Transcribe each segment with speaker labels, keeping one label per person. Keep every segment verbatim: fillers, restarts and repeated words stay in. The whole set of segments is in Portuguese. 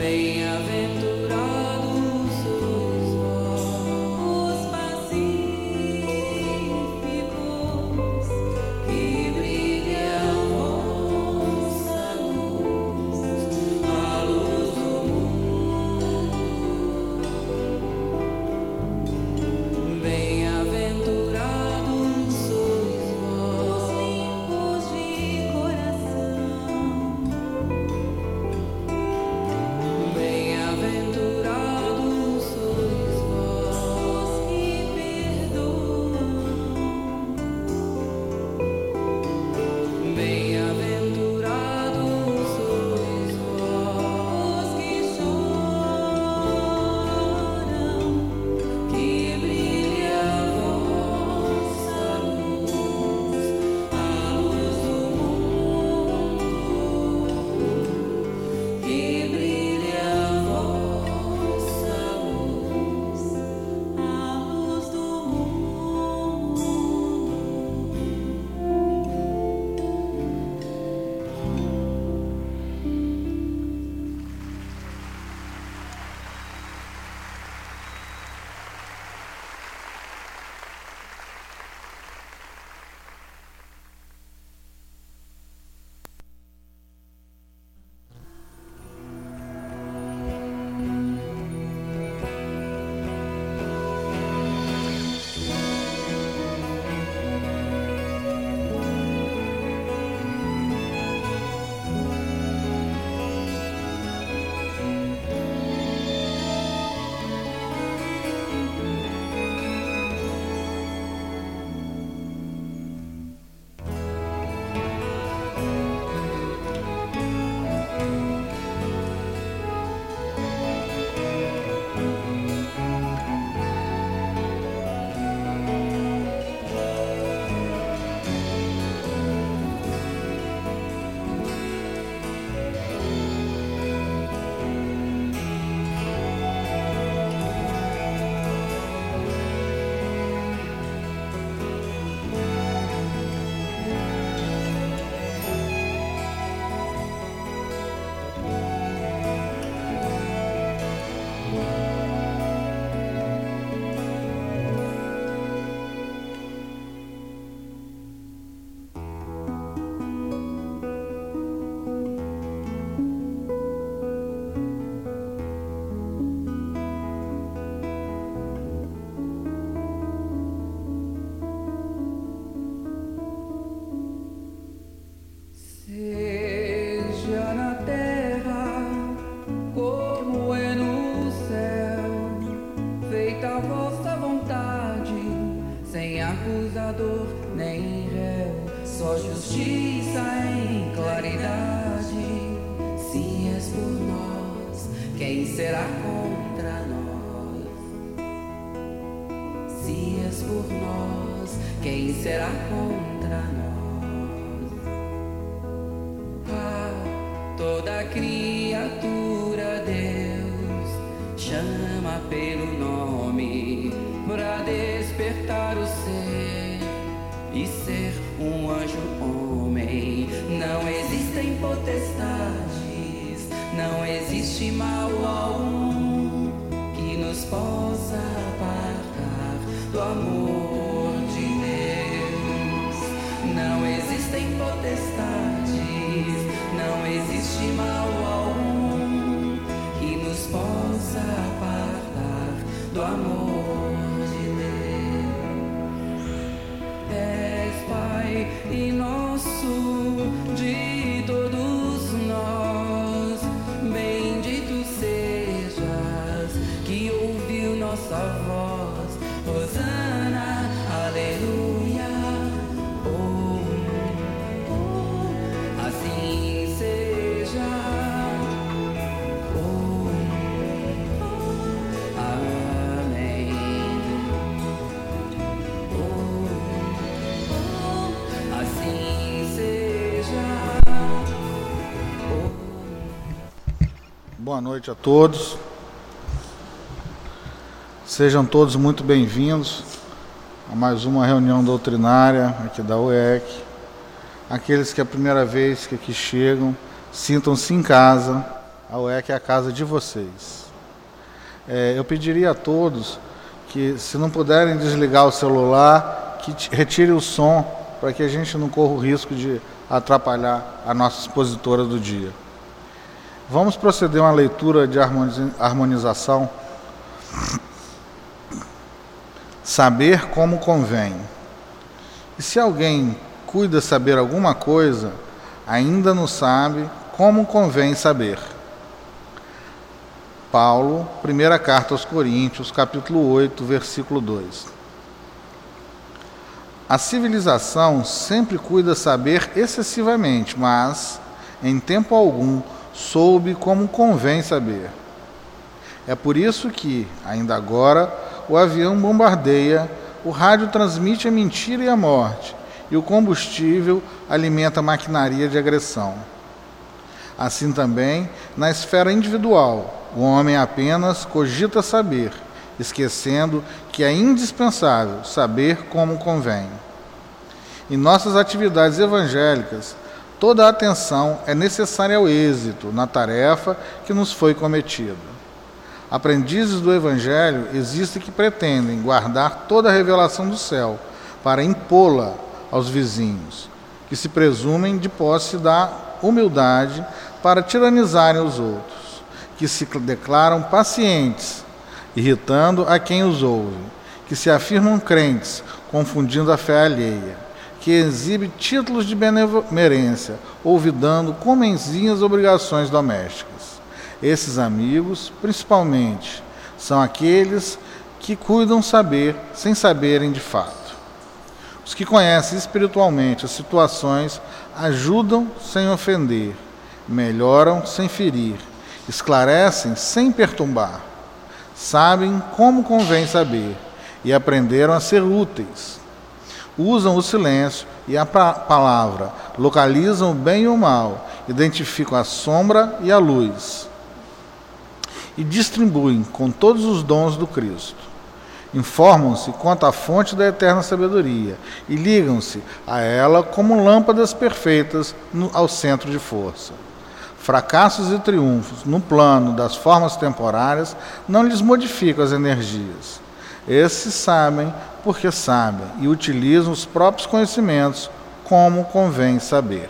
Speaker 1: acusador nem réu, só justiça em claridade. Se és por nós, quem será contra nós? Se és por nós, quem será contra nós? Ah, toda criatura Deus chama pelo nome pra despertar o ser e ser um anjo homem. Não existem potestades, não existe mal algum que nos possa apartar do amor de Deus. Não existem potestades, não existe mal algum que nos possa apartar do amor. E nosso de todos nós, bendito sejas que ouviu nossa voz. Hosana, aleluia. Oh, oh, assim seja. Oh, oh, amém. Oh, assim seja.
Speaker 2: Boa noite a todos. Sejam todos muito bem-vindos a mais uma reunião doutrinária aqui da U E C. Aqueles que é a primeira vez que aqui chegam, sintam-se em casa. A U E C é a casa de vocês. É, eu pediria a todos que, se não puderem desligar o celular, que retire o som, para que a gente não corra o risco de atrapalhar a nossa expositora do dia. Vamos proceder a uma leitura de harmonização. Saber como convém. E se alguém cuida saber alguma coisa, ainda não sabe como convém saber. Paulo, primeira carta aos Coríntios, capítulo oito, versículo dois. A civilização sempre cuida saber excessivamente, mas, em tempo algum, soube como convém saber. É por isso que, ainda agora, o avião bombardeia, o rádio transmite a mentira e a morte, e o combustível alimenta a maquinaria de agressão. Assim também, na esfera individual, o homem apenas cogita saber, esquecendo que é indispensável saber como convém. Em nossas atividades evangélicas, toda a atenção é necessária ao êxito na tarefa que nos foi cometida. Aprendizes do Evangelho existem que pretendem guardar toda a revelação do céu para impô-la aos vizinhos, que se presumem de posse da humildade para tiranizarem os outros, que se declaram pacientes, irritando a quem os ouve, que se afirmam crentes, confundindo a fé alheia, que exibe títulos de benemerência, olvidando comenzinhas obrigações domésticas. Esses amigos, principalmente, são aqueles que cuidam saber sem saberem de fato. Os que conhecem espiritualmente as situações ajudam sem ofender, melhoram sem ferir, esclarecem sem perturbar, sabem como convém saber e aprenderam a ser úteis. Usam o silêncio e a palavra, localizam o bem e o mal, identificam a sombra e a luz, e distribuem com todos os dons do Cristo. Informam-se quanto à fonte da eterna sabedoria e ligam-se a ela como lâmpadas perfeitas no, ao centro de força. Fracassos e triunfos no plano das formas temporárias não lhes modificam as energias. Esses sabem porque sabem e utilizam os próprios conhecimentos como convém saber.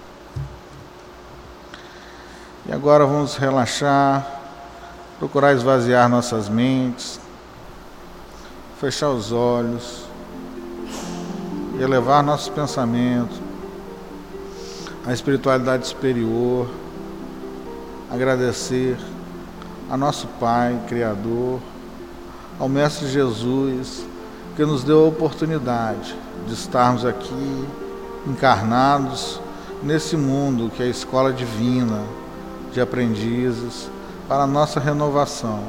Speaker 2: E agora vamos relaxar, procurar esvaziar nossas mentes, fechar os olhos e elevar nossos pensamentos à espiritualidade superior, agradecer a nosso Pai, Criador, ao Mestre Jesus, que nos deu a oportunidade de estarmos aqui encarnados nesse mundo que é a escola divina de aprendizes, para a nossa renovação.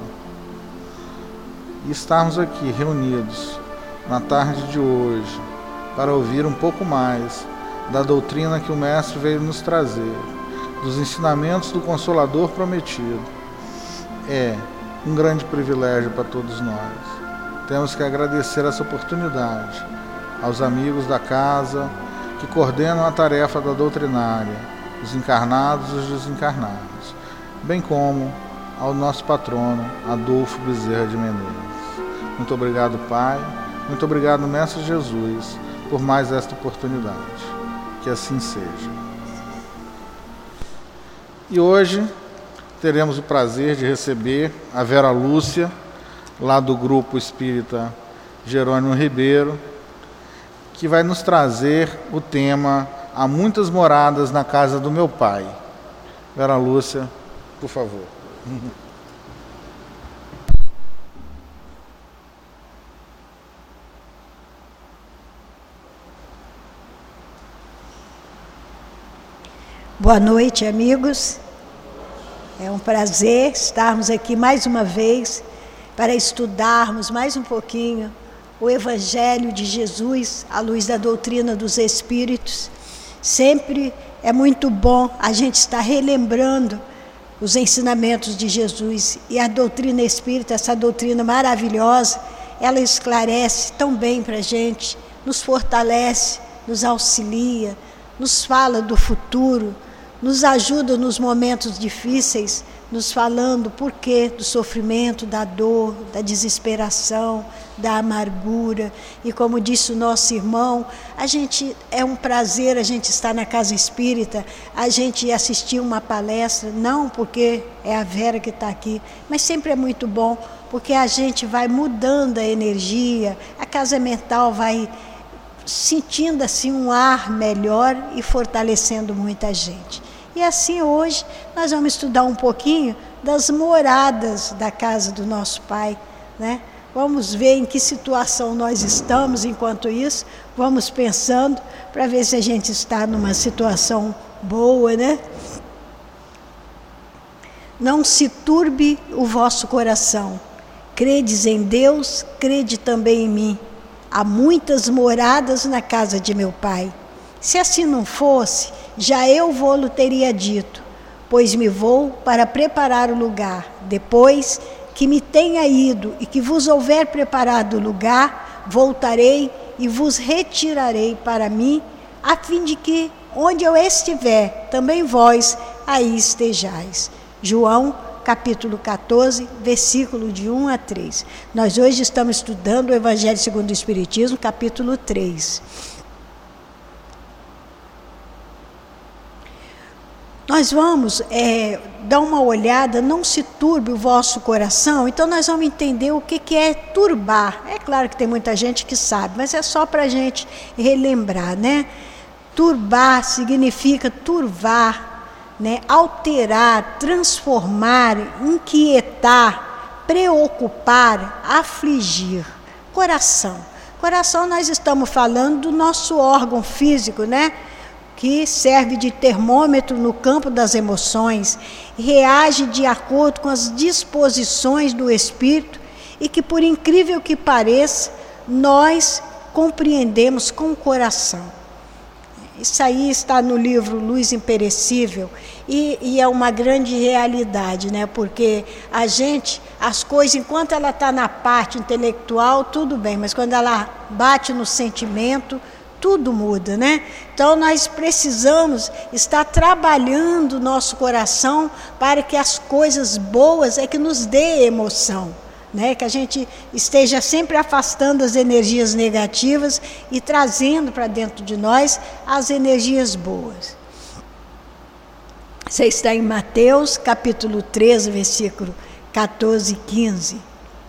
Speaker 2: E estarmos aqui reunidos na tarde de hoje para ouvir um pouco mais da doutrina que o Mestre veio nos trazer, dos ensinamentos do Consolador prometido, é um grande privilégio para todos nós. Temos que agradecer essa oportunidade aos amigos da casa que coordenam a tarefa da doutrinária, os encarnados e os desencarnados, bem como ao nosso patrono, Adolfo Bezerra de Menezes. Muito obrigado, Pai. Muito obrigado, Mestre Jesus, por mais esta oportunidade. Que assim seja. E hoje teremos o prazer de receber a Vera Lúcia, lá do Grupo Espírita Jerônimo Ribeiro, que vai nos trazer o tema Há Muitas Moradas na Casa do Meu Pai. Vera Lúcia, por favor.
Speaker 3: Boa noite, amigos. É um prazer estarmos aqui mais uma vez para estudarmos mais um pouquinho o Evangelho de Jesus à luz da doutrina dos Espíritos. Sempre é muito bom a gente estar relembrando os ensinamentos de Jesus, e a doutrina espírita, essa doutrina maravilhosa, ela esclarece tão bem para a gente, nos fortalece, nos auxilia, nos fala do futuro, nos ajuda nos momentos difíceis, nos falando o porquê do sofrimento, da dor, da desesperação, da amargura. E como disse o nosso irmão, a gente, é um prazer a gente estar na Casa Espírita, a gente assistir uma palestra, não porque é a Vera que está aqui, mas sempre é muito bom, porque a gente vai mudando a energia, a casa mental vai sentindo assim um ar melhor e fortalecendo muita gente. E assim hoje nós vamos estudar um pouquinho das moradas da casa do nosso Pai, né? Vamos ver em que situação nós estamos enquanto isso, vamos pensando para ver se a gente está numa situação boa, né? Não se turbe o vosso coração, credes em Deus, crede também em mim. Há muitas moradas na casa de meu Pai. Se assim não fosse, já eu vô-lo teria dito, pois me vou para preparar o lugar. Depois que me tenha ido e que vos houver preparado o lugar, voltarei e vos retirarei para mim, a fim de que, onde eu estiver, também vós aí estejais. João, capítulo quatorze, versículo de um a três. Nós hoje estamos estudando o Evangelho segundo o Espiritismo, capítulo três. Nós vamos é, dar uma olhada, não se turbe o vosso coração. Então nós vamos entender o que, que é turbar. É claro que tem muita gente que sabe, mas é só para a gente relembrar, né? Turbar significa turvar, né? Alterar, transformar, inquietar, preocupar, afligir. Coração. Coração nós estamos falando do nosso órgão físico, né? Que serve de termômetro no campo das emoções, reage de acordo com as disposições do espírito e que, por incrível que pareça, nós compreendemos com o coração. Isso aí está no livro Luz Imperecível e, e é uma grande realidade, né? Porque a gente, as coisas, enquanto ela está na parte intelectual, tudo bem, mas quando ela bate no sentimento, tudo muda, né? Então nós precisamos estar trabalhando o nosso coração para que as coisas boas é que nos dê emoção, né? Que a gente esteja sempre afastando as energias negativas e trazendo para dentro de nós as energias boas. Você está em Mateus capítulo treze, versículo quatorze e quinze.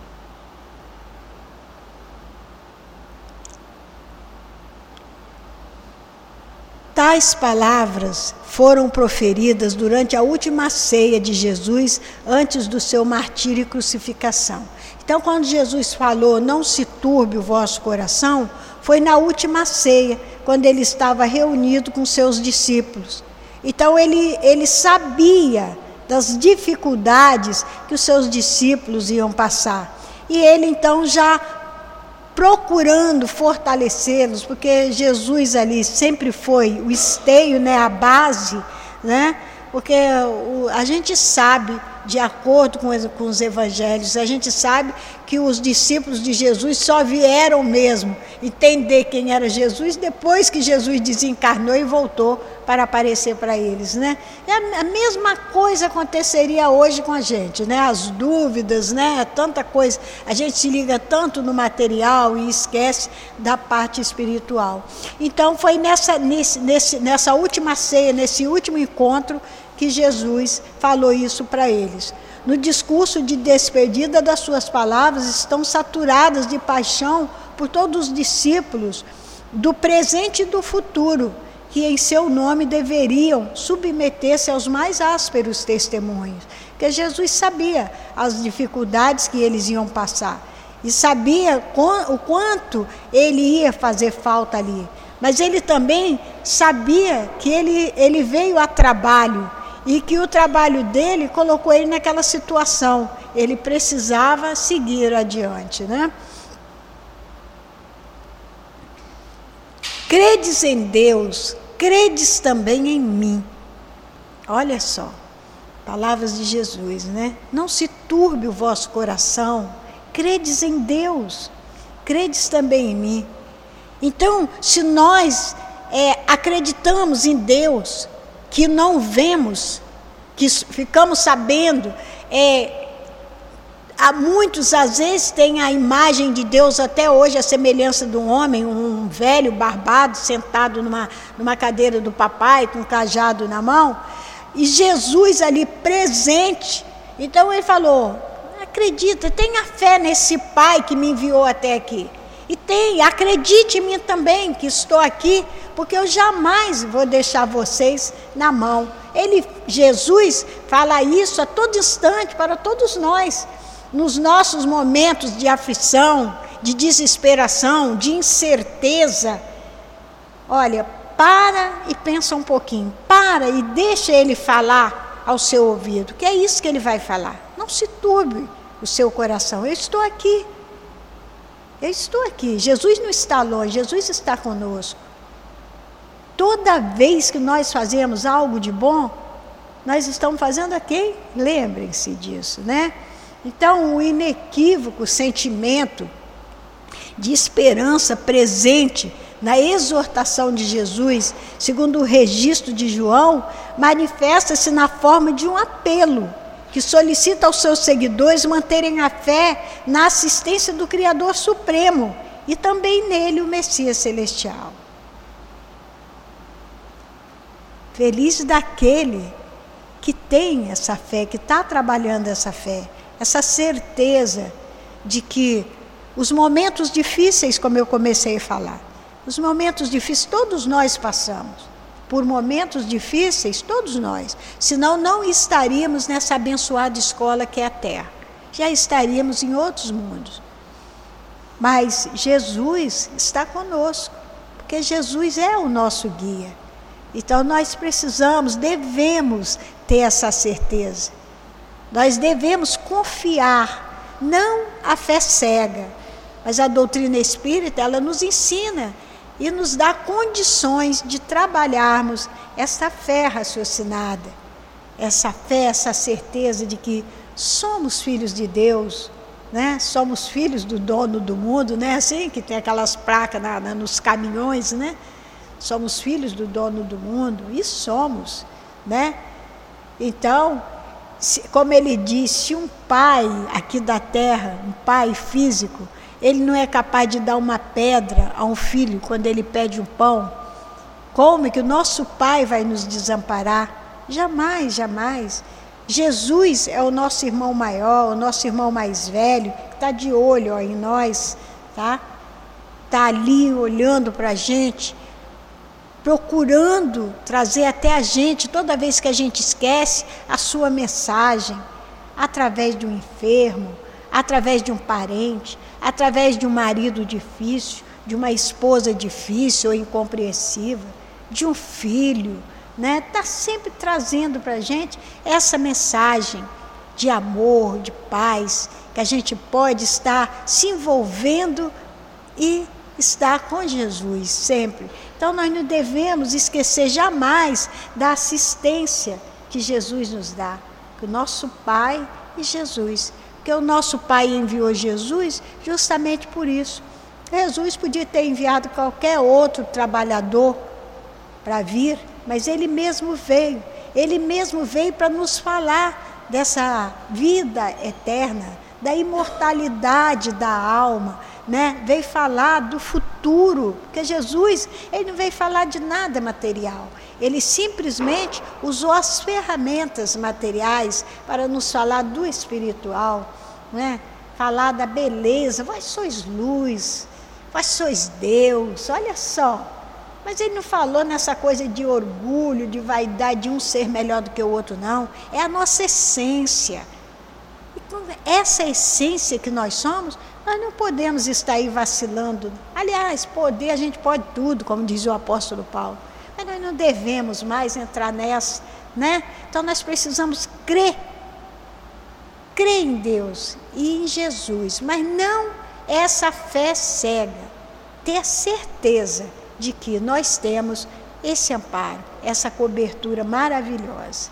Speaker 3: Tais palavras foram proferidas durante a última ceia de Jesus antes do seu martírio e crucificação. Então, quando Jesus falou, não se turbe o vosso coração, foi na última ceia, quando ele estava reunido com seus discípulos. Então, ele, ele sabia das dificuldades que os seus discípulos iam passar. E ele, então, já procurando fortalecê-los, porque Jesus ali sempre foi o esteio, né, a base, né, porque o, a gente sabe, de acordo com os, com os evangelhos, a gente sabe que os discípulos de Jesus só vieram mesmo entender quem era Jesus depois que Jesus desencarnou e voltou para aparecer para eles, né? E a, a mesma coisa aconteceria hoje com a gente, né? As dúvidas, né? Tanta coisa, a gente se liga tanto no material e esquece da parte espiritual. Então foi nessa, nesse, nesse, nessa última ceia, nesse último encontro, que Jesus falou isso para eles. No discurso de despedida das suas palavras estão saturadas de paixão por todos os discípulos do presente e do futuro, que em seu nome deveriam submeter-se aos mais ásperos testemunhos. Porque Jesus sabia as dificuldades que eles iam passar e sabia o quanto ele ia fazer falta ali. Mas ele também sabia que ele, ele veio a trabalho, e que o trabalho dele colocou ele naquela situação. Ele precisava seguir adiante, né? Credes em Deus, credes também em mim. Olha só, palavras de Jesus, né? Não se turbe o vosso coração, credes em Deus, credes também em mim. Então, se nós é, acreditamos em Deus, que não vemos, que ficamos sabendo, é, há muitos às vezes têm a imagem de Deus até hoje, a semelhança de um homem, um velho barbado, sentado numa, numa cadeira do papai, com um cajado na mão, e Jesus ali presente. Então ele falou, acredita, tenha fé nesse Pai que me enviou até aqui. E tem, acredite em mim também, que estou aqui, porque eu jamais vou deixar vocês na mão. Ele, Jesus, fala isso a todo instante para todos nós. Nos nossos momentos de aflição, de desesperação, de incerteza, olha, para e pensa um pouquinho, para e deixa ele falar ao seu ouvido, que é isso que ele vai falar. Não se turbe o seu coração, eu estou aqui, eu estou aqui, Jesus não está longe, Jesus está conosco. Toda vez que nós fazemos algo de bom, nós estamos fazendo a quem? Lembrem-se disso, né? Então, o inequívoco sentimento de esperança presente na exortação de Jesus, segundo o registro de João, manifesta-se na forma de um apelo que solicita aos seus seguidores manterem a fé na assistência do Criador Supremo e também nele, o Messias Celestial. Feliz daquele que tem essa fé, que está trabalhando essa fé, essa certeza de que os momentos difíceis, como eu comecei a falar, os momentos difíceis, todos nós passamos por momentos difíceis, todos nós, senão não estaríamos nessa abençoada escola que é a Terra, já estaríamos em outros mundos. Mas Jesus está conosco, porque Jesus é o nosso guia. Então nós precisamos, devemos ter essa certeza. Nós devemos confiar, não a fé cega, mas a doutrina espírita, ela nos ensina e nos dá condições de trabalharmos essa fé raciocinada, essa fé, essa certeza de que somos filhos de Deus, né? Somos filhos do dono do mundo, né? Assim que tem aquelas placas na, na, nos caminhões, né? Somos filhos do dono do mundo, e somos, né? Então, se, como ele disse, um pai aqui da terra, um pai físico, ele não é capaz de dar uma pedra a um filho quando ele pede um pão. Como é que o nosso pai vai nos desamparar? Jamais, jamais. Jesus é o nosso irmão maior, o nosso irmão mais velho, que está de olho ó, em nós, tá? Está ali olhando para a gente, procurando trazer até a gente, toda vez que a gente esquece, a sua mensagem, através de um enfermo, através de um parente, através de um marido difícil, de uma esposa difícil ou incompreensiva, de um filho, né? Está sempre trazendo para a gente essa mensagem de amor, de paz, que a gente pode estar se envolvendo e estar com Jesus sempre. Então nós não devemos esquecer jamais da assistência que Jesus nos dá, que o nosso Pai e Jesus, porque o nosso Pai enviou Jesus justamente por isso. Jesus podia ter enviado qualquer outro trabalhador para vir, mas Ele mesmo veio, Ele mesmo veio para nos falar dessa vida eterna, da imortalidade da alma, né? Veio falar do futuro, porque Jesus, Ele não veio falar de nada material, Ele simplesmente usou as ferramentas materiais para nos falar do espiritual, né? Falar da beleza, vós sois luz, vós sois Deus, olha só. Mas Ele não falou nessa coisa de orgulho, de vaidade, de um ser melhor do que o outro, não. É a nossa essência. Essa essência que nós somos, nós não podemos estar aí vacilando. Aliás, poder, a gente pode tudo, como diz o apóstolo Paulo. Mas nós não devemos mais entrar nessa, né? Então nós precisamos crer. Crer em Deus e em Jesus, mas não essa fé cega. Ter certeza de que nós temos esse amparo, essa cobertura maravilhosa.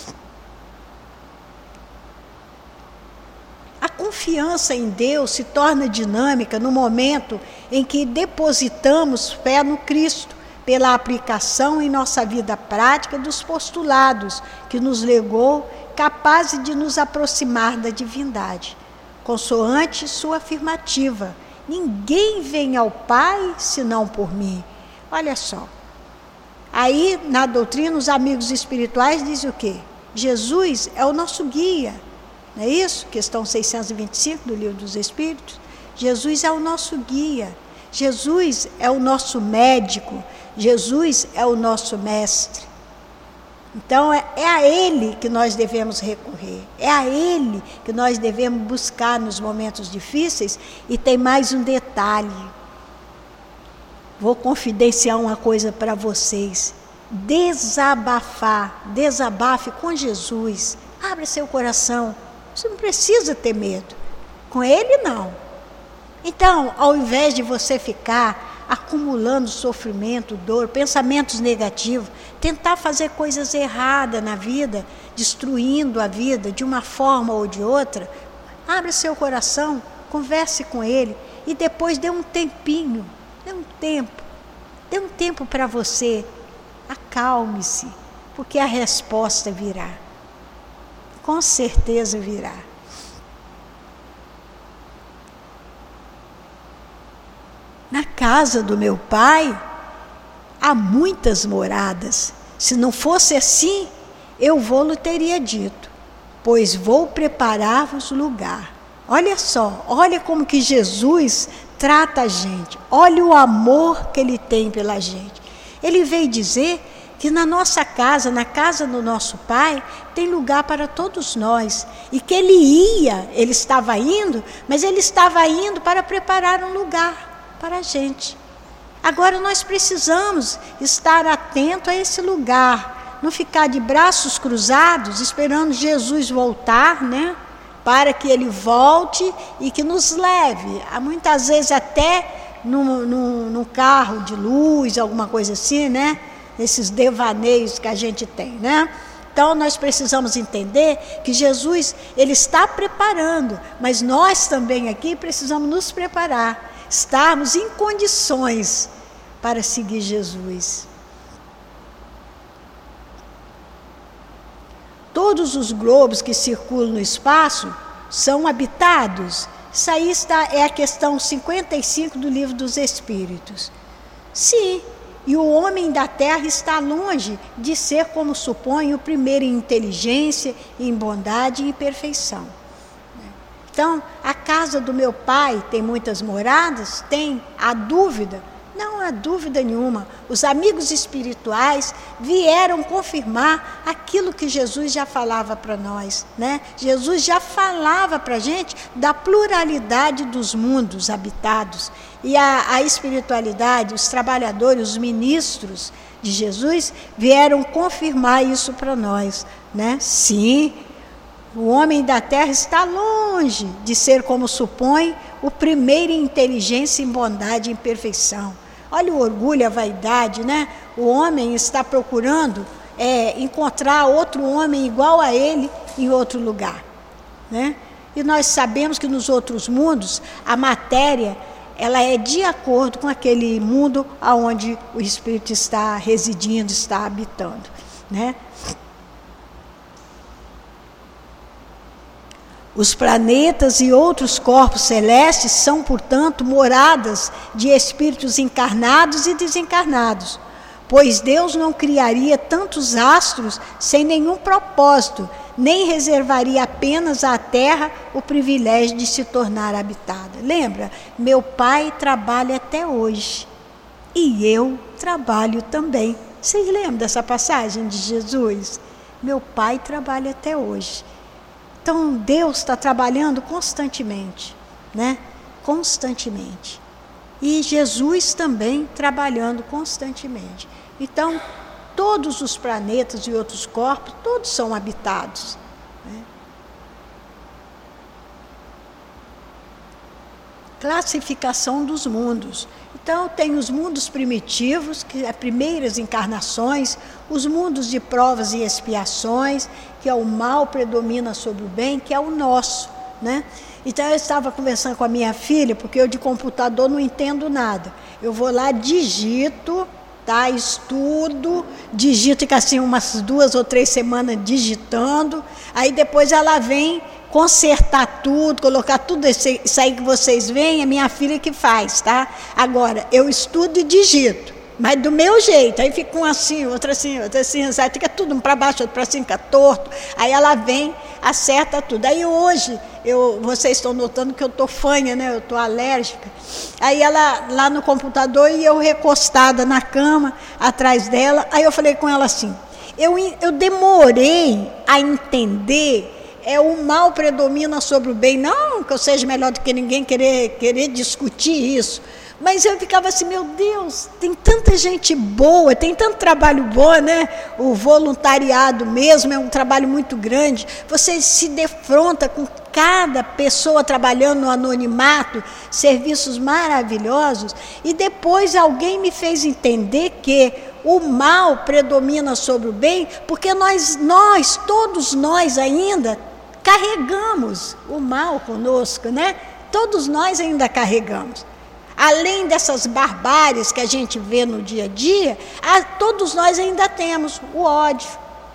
Speaker 3: A confiança em Deus se torna dinâmica no momento em que depositamos fé no Cristo, pela aplicação em nossa vida prática dos postulados que nos legou, capazes de nos aproximar da divindade. Consoante sua afirmativa: ninguém vem ao Pai senão por mim. Olha só. Aí, na doutrina, os amigos espirituais dizem o quê? Jesus é o nosso guia. Não é isso? Questão seiscentos e vinte e cinco do Livro dos Espíritos. Jesus é o nosso guia. Jesus é o nosso médico. Jesus é o nosso mestre. Então, é, é a Ele que nós devemos recorrer. É a Ele que nós devemos buscar nos momentos difíceis. E tem mais um detalhe. Vou confidenciar uma coisa para vocês. Desabafar, desabafe com Jesus. Abra seu coração. Você não precisa ter medo. Com Ele, não. Então, ao invés de você ficar acumulando sofrimento, dor, pensamentos negativos, tentar fazer coisas erradas na vida, destruindo a vida de uma forma ou de outra, abra seu coração, converse com Ele e depois dê um tempinho. Dê um tempo, dê um tempo para você, acalme-se, porque a resposta virá, com certeza virá. Na casa do meu Pai há muitas moradas, se não fosse assim, eu vou-lhe teria dito, pois vou preparar-vos lugar. Olha só, olha como que Jesus trata a gente, olha o amor que Ele tem pela gente. Ele veio dizer que na nossa casa, na casa do nosso Pai, tem lugar para todos nós. E que Ele ia, Ele estava indo, mas Ele estava indo para preparar um lugar para a gente. Agora nós precisamos estar atento a esse lugar, não ficar de braços cruzados, esperando Jesus voltar, né? Para que Ele volte e que nos leve, muitas vezes até no, no, no carro de luz, alguma coisa assim, né? Esses devaneios que a gente tem, né? Então nós precisamos entender que Jesus, Ele está preparando, mas nós também aqui precisamos nos preparar, estarmos em condições para seguir Jesus. Todos os globos que circulam no espaço são habitados. Isso aí está, é a questão cinquenta e cinco do Livro dos Espíritos. Sim, e o homem da Terra está longe de ser, como supõe, o primeiro em inteligência, em bondade e em perfeição. Então, a casa do meu Pai tem muitas moradas? Tem. Há dúvida? Não há dúvida nenhuma. Os amigos espirituais vieram confirmar aquilo que Jesus já falava para nós, né? Jesus já falava para a gente da pluralidade dos mundos habitados. E a, a espiritualidade, os trabalhadores, os ministros de Jesus vieram confirmar isso para nós, né? Sim, o homem da Terra está longe de ser, como supõe, o primeiro em inteligência, em bondade e em perfeição. Olha o orgulho, a vaidade, né? O homem está procurando é, encontrar outro homem igual a ele em outro lugar, né? E nós sabemos que nos outros mundos, a matéria, ela é de acordo com aquele mundo onde o Espírito está residindo, está habitando, né? Os planetas e outros corpos celestes são, portanto, moradas de espíritos encarnados e desencarnados, pois Deus não criaria tantos astros sem nenhum propósito, nem reservaria apenas à Terra o privilégio de se tornar habitada. Lembra? Meu Pai trabalha até hoje e eu trabalho também. Vocês lembram dessa passagem de Jesus? Meu Pai trabalha até hoje. Então, Deus está trabalhando constantemente, né? Constantemente. E Jesus também trabalhando constantemente. Então, todos os planetas e outros corpos, todos são habitados, né? Classificação dos mundos. Então, tem os mundos primitivos, que é primeiras encarnações, os mundos de provas e expiações, que é o mal predomina sobre o bem, que é o nosso, né? Então, eu estava conversando com a minha filha, porque eu de computador não entendo nada. Eu vou lá, digito, tá? Estudo, digito, fica assim umas duas ou três semanas digitando, aí depois ela vem consertar tudo, colocar tudo isso aí que vocês veem, é minha filha que faz, tá? Agora, eu estudo e digito, mas do meu jeito, aí fica um assim, outro assim, outro assim, sabe? Fica tudo um para baixo, outro para cima, fica torto, aí ela vem, acerta tudo. Aí hoje, eu, vocês estão notando que eu estou fanha, né? Eu estou alérgica. Aí ela lá no computador e eu recostada na cama, atrás dela, aí eu falei com ela assim, eu, eu demorei a entender, é o mal predomina sobre o bem, não que eu seja melhor do que ninguém querer, querer discutir isso, mas eu ficava assim, meu Deus, tem tanta gente boa, tem tanto trabalho bom, né? O voluntariado mesmo é um trabalho muito grande, você se defronta com cada pessoa trabalhando no anonimato, serviços maravilhosos, e depois alguém me fez entender que o mal predomina sobre o bem, porque nós, nós, todos nós ainda carregamos o mal conosco, né? Todos nós ainda carregamos. Além dessas barbáries que a gente vê no dia a dia, a, todos nós ainda temos o ódio,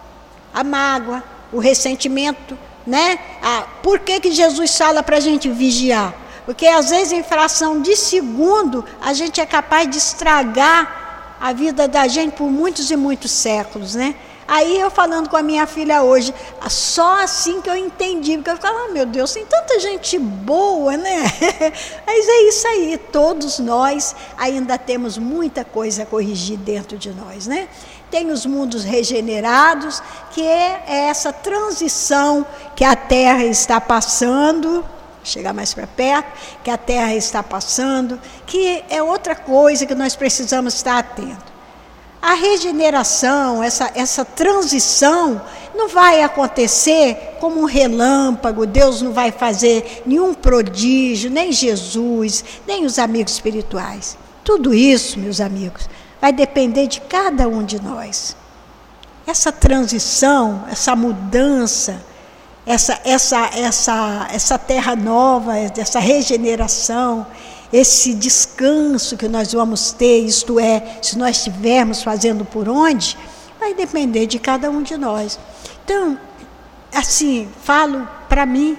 Speaker 3: a mágoa, o ressentimento, né? A, por que que Jesus fala para a gente vigiar? Porque às vezes em fração de segundo a gente é capaz de estragar a vida da gente por muitos e muitos séculos, né? Aí eu falando com a minha filha hoje, só assim que eu entendi, porque eu ficava, ah, meu Deus, tem tanta gente boa, né? Mas é isso aí, todos nós ainda temos muita coisa a corrigir dentro de nós, né? Tem os mundos regenerados, que é essa transição que a Terra está passando, vou chegar mais para perto, que a Terra está passando, que é outra coisa que nós precisamos estar atentos. A regeneração, essa, essa transição, não vai acontecer como um relâmpago, Deus não vai fazer nenhum prodígio, nem Jesus, nem os amigos espirituais. Tudo isso, meus amigos, vai depender de cada um de nós. Essa transição, essa mudança, essa, essa, essa, essa terra nova, essa regeneração, esse descanso que nós vamos ter, isto é, se nós estivermos fazendo por onde, vai depender de cada um de nós. Então, assim, falo para mim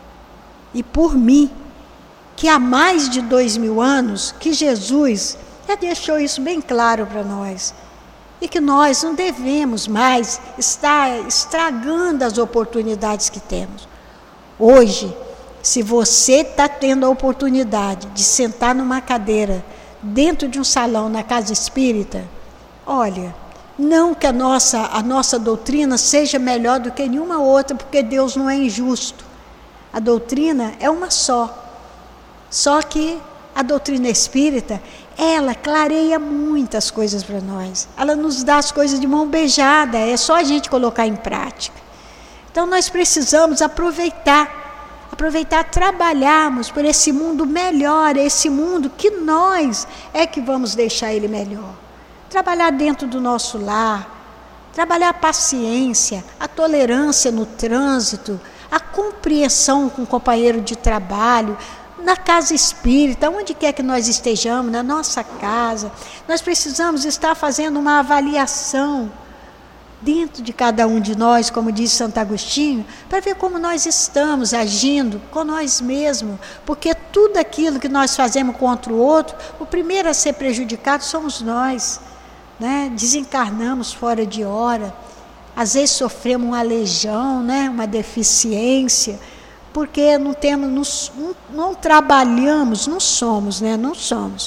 Speaker 3: e por mim, que há mais de dois mil anos, que Jesus já deixou isso bem claro para nós, e que nós não devemos mais estar estragando as oportunidades que temos. Hoje, se você está tendo a oportunidade de sentar numa cadeira dentro de um salão na casa espírita, olha, não que a nossa, a nossa doutrina seja melhor do que nenhuma outra, porque Deus não é injusto. A doutrina é uma só. Só que a doutrina espírita, ela clareia muitas coisas para nós. Ela nos dá as coisas de mão beijada, é só a gente colocar em prática. Então nós precisamos aproveitar aproveitar, trabalharmos por esse mundo melhor, esse mundo que nós é que vamos deixar ele melhor. Trabalhar dentro do nosso lar, trabalhar a paciência, a tolerância no trânsito, a compreensão com o companheiro de trabalho, na casa espírita, onde quer que nós estejamos, na nossa casa. Nós precisamos estar fazendo uma avaliação dentro de cada um de nós, como diz Santo Agostinho, para ver como nós estamos agindo com nós mesmos, porque tudo aquilo que nós fazemos contra o outro, o primeiro a ser prejudicado somos nós, né? Desencarnamos fora de hora, às vezes sofremos uma aleijão, né? Uma deficiência, porque não temos, não, não trabalhamos, não somos, né? Não somos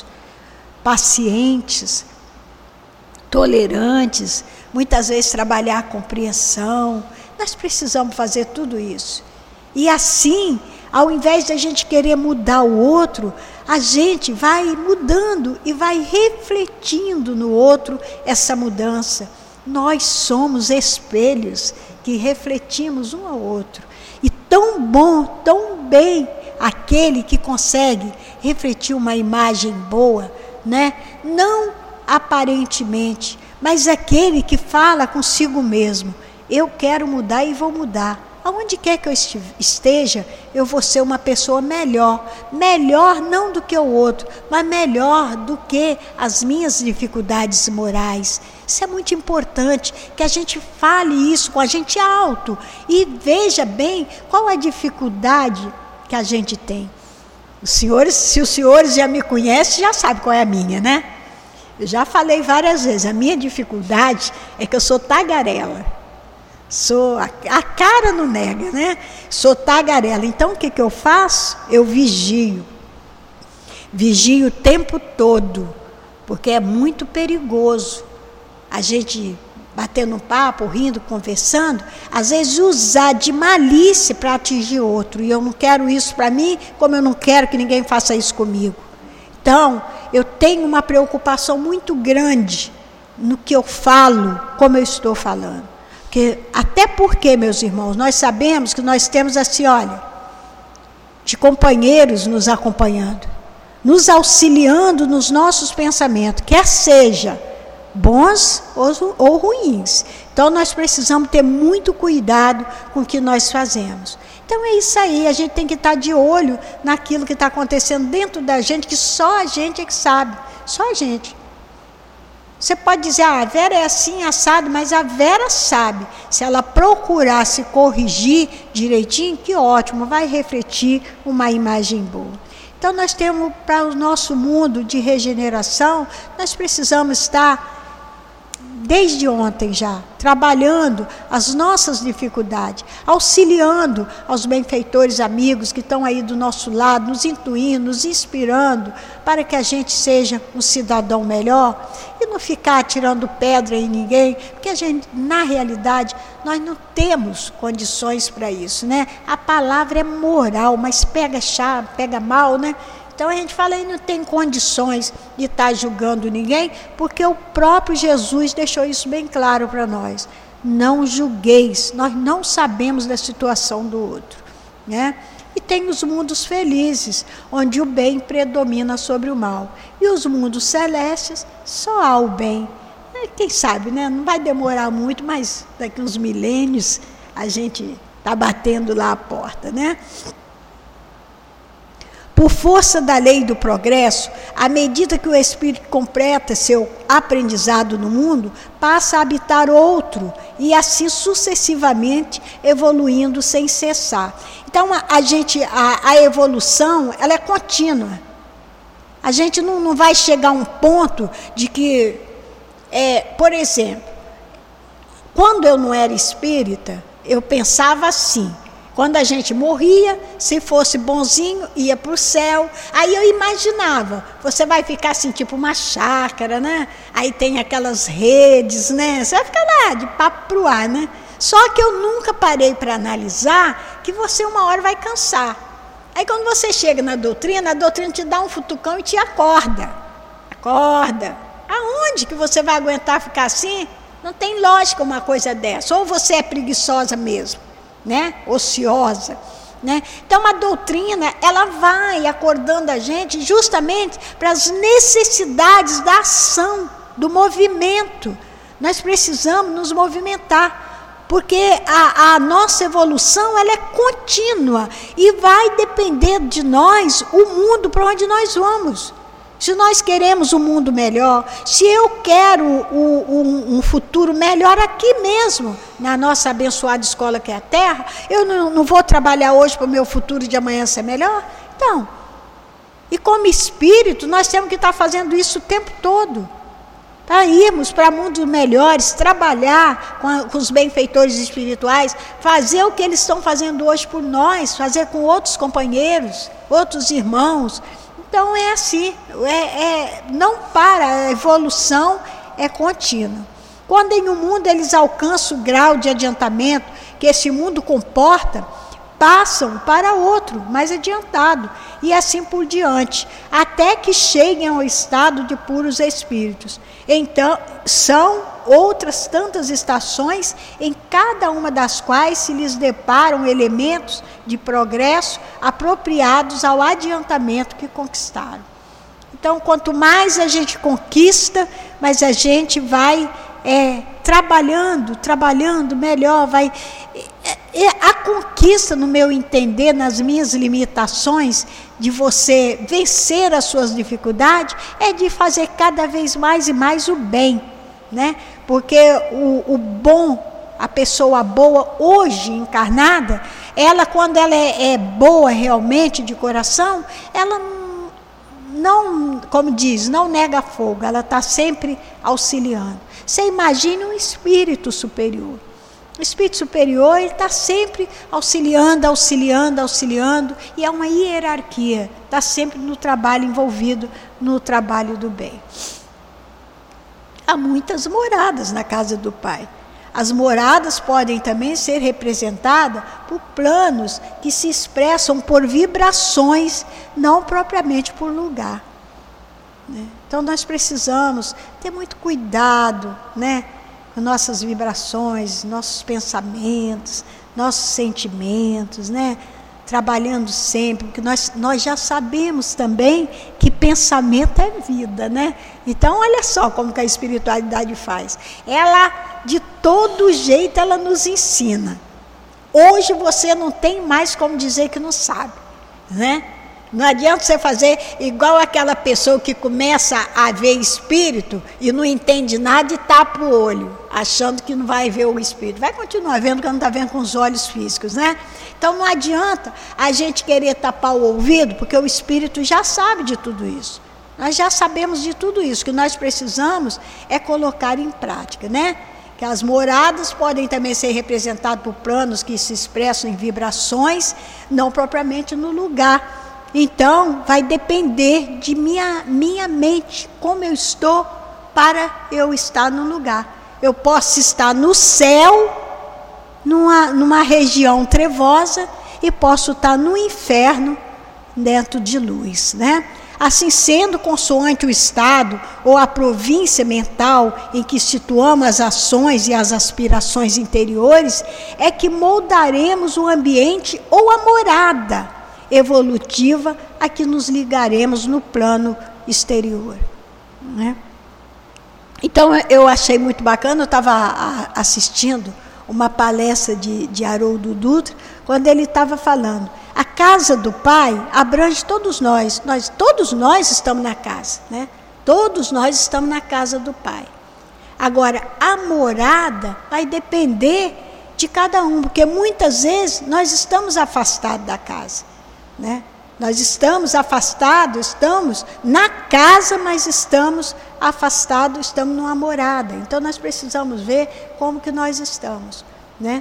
Speaker 3: pacientes, tolerantes, muitas vezes trabalhar a compreensão. Nós precisamos fazer tudo isso. E assim, ao invés de a gente querer mudar o outro, a gente vai mudando e vai refletindo no outro essa mudança. Nós somos espelhos que refletimos um ao outro. E tão bom, tão bem aquele que consegue refletir uma imagem boa, né? Não aparentemente, mas aquele que fala consigo mesmo, eu quero mudar e vou mudar. aonde quer que eu esteja, eu vou ser uma pessoa melhor. Melhor não do que o outro, mas melhor do que as minhas dificuldades morais. Isso é muito importante, que a gente fale isso com a gente alto e veja bem qual a dificuldade que a gente tem. Os senhores, se os senhores já me conhecem, já sabem qual é a minha, né? Eu já falei várias vezes, a minha dificuldade é que eu sou tagarela. Sou, a, a cara não nega, né? Sou tagarela. Então o que, que eu faço? Eu vigio. Vigio o tempo todo, porque é muito perigoso a gente batendo um papo, rindo, conversando, às vezes usar de malícia para atingir outro. E eu não quero isso para mim, como eu não quero que ninguém faça isso comigo. Então, eu tenho uma preocupação muito grande no que eu falo, como eu estou falando. Porque, até porque, meus irmãos, nós sabemos que nós temos assim, olha, de companheiros nos acompanhando, nos auxiliando nos nossos pensamentos, quer seja bons ou, ou ruins. Então, nós precisamos ter muito cuidado com o que nós fazemos. Então, é isso aí, a gente tem que estar de olho naquilo que está acontecendo dentro da gente, que só a gente é que sabe, só a gente. Você pode dizer, ah, a Vera é assim, assado, mas a Vera sabe. Se ela procurar se corrigir direitinho, que ótimo, vai refletir uma imagem boa. Então, nós temos, para o nosso mundo de regeneração, nós precisamos estar, desde ontem já, trabalhando as nossas dificuldades, auxiliando aos benfeitores amigos que estão aí do nosso lado, nos intuindo, nos inspirando, para que a gente seja um cidadão melhor e não ficar tirando pedra em ninguém, porque a gente, na realidade, nós não temos condições para isso, né? A palavra é moral, mas pega chato, pega mal, né? Então a gente fala, aí não tem condições de estar julgando ninguém, porque o próprio Jesus deixou isso bem claro para nós. Não julgueis, nós não sabemos da situação do outro, né? E tem os mundos felizes, onde o bem predomina sobre o mal. E os mundos celestes, só há o bem. Quem sabe, né? Não vai demorar muito, mas daqui uns milênios a gente está batendo lá a porta, né? Por força da lei do progresso, à medida que o espírito completa seu aprendizado no mundo, passa a habitar outro e assim sucessivamente evoluindo sem cessar. Então a, a gente, a, a evolução, ela é contínua. A gente não, não vai chegar a um ponto de que, é, por exemplo, quando eu não era espírita, eu pensava assim. Quando a gente morria, se fosse bonzinho, ia para o céu. Aí eu imaginava, você vai ficar assim, tipo uma chácara, né? Aí tem aquelas redes, né? Você vai ficar lá, de papo pro ar, né? Só que eu nunca parei para analisar que você uma hora vai cansar. Aí quando você chega na doutrina, a doutrina te dá um futucão e te acorda. Acorda. Aonde que você vai aguentar ficar assim? Não tem lógica uma coisa dessa. Ou você é preguiçosa mesmo, né? Ociosa, né? Então a doutrina, ela vai acordando a gente justamente para as necessidades da ação, do movimento. Nós precisamos nos movimentar, porque a, a nossa evolução, ela é contínua e vai depender de nós o mundo para onde nós vamos. Se nós queremos um mundo melhor, se eu quero o, um, um futuro melhor aqui mesmo, na nossa abençoada escola que é a Terra, eu não, não vou trabalhar hoje para o meu futuro de amanhã ser melhor? Então, e como espírito, nós temos que estar fazendo isso o tempo todo, para irmos para mundos melhores, trabalhar com, a, com os benfeitores espirituais, fazer o que eles estão fazendo hoje por nós, fazer com outros companheiros, outros irmãos. Então é assim, é, é, não para, a evolução é contínua. Quando em um mundo eles alcançam o grau de adiantamento que esse mundo comporta, passam para outro, mais adiantado, e assim por diante, até que cheguem ao estado de puros espíritos. Então, são outras tantas estações, em cada uma das quais se lhes deparam elementos de progresso apropriados ao adiantamento que conquistaram. Então, quanto mais a gente conquista, mais a gente vai é, trabalhando, trabalhando melhor, vai... a conquista, no meu entender, nas minhas limitações, de você vencer as suas dificuldades, é de fazer cada vez mais e mais o bem, né? Porque o, o bom, a pessoa boa, hoje encarnada, ela, quando ela é, é boa realmente de coração, ela não, como diz, não nega fogo, ela está sempre auxiliando. Você imagine um espírito superior. O espírito superior está sempre auxiliando, auxiliando, auxiliando, e é uma hierarquia, está sempre no trabalho, envolvido no trabalho do bem. Há muitas moradas na casa do Pai. As moradas podem também ser representadas por planos que se expressam por vibrações, não propriamente por lugar, né? Então nós precisamos ter muito cuidado, né, com nossas vibrações, nossos pensamentos, nossos sentimentos, né? Trabalhando sempre, porque nós, nós já sabemos também que pensamento é vida, né? Então, olha só como que a espiritualidade faz. Ela, de todo jeito, ela nos ensina. Hoje você não tem mais como dizer que não sabe, né? Não adianta você fazer igual aquela pessoa que começa a ver espírito e não entende nada e tapa o olho, achando que não vai ver o espírito. Vai continuar vendo porque não está vendo com os olhos físicos, né? Então não adianta a gente querer tapar o ouvido, porque o espírito já sabe de tudo isso. Nós já sabemos de tudo isso. O que nós precisamos é colocar em prática, né? Que as moradas podem também ser representadas por planos que se expressam em vibrações, não propriamente no lugar. Então, vai depender de minha, minha mente, como eu estou, para eu estar no lugar. Eu posso estar no céu, numa, numa região trevosa, e posso estar no inferno, dentro de luz, né? Assim sendo, consoante o estado ou a província mental em que situamos as ações e as aspirações interiores, é que moldaremos o ambiente ou a morada evolutiva a que nos ligaremos no plano exterior, né? Então eu achei muito bacana. Eu estava assistindo uma palestra de, de Haroldo Dutra, quando ele estava falando, a casa do Pai abrange todos nós, nós todos nós estamos na casa, né? Todos nós estamos na casa do Pai. Agora, a morada vai depender de cada um, porque muitas vezes nós estamos afastados da casa, né? Nós estamos afastados, estamos na casa, mas estamos afastados, estamos numa morada. Então nós precisamos ver como que nós estamos, né?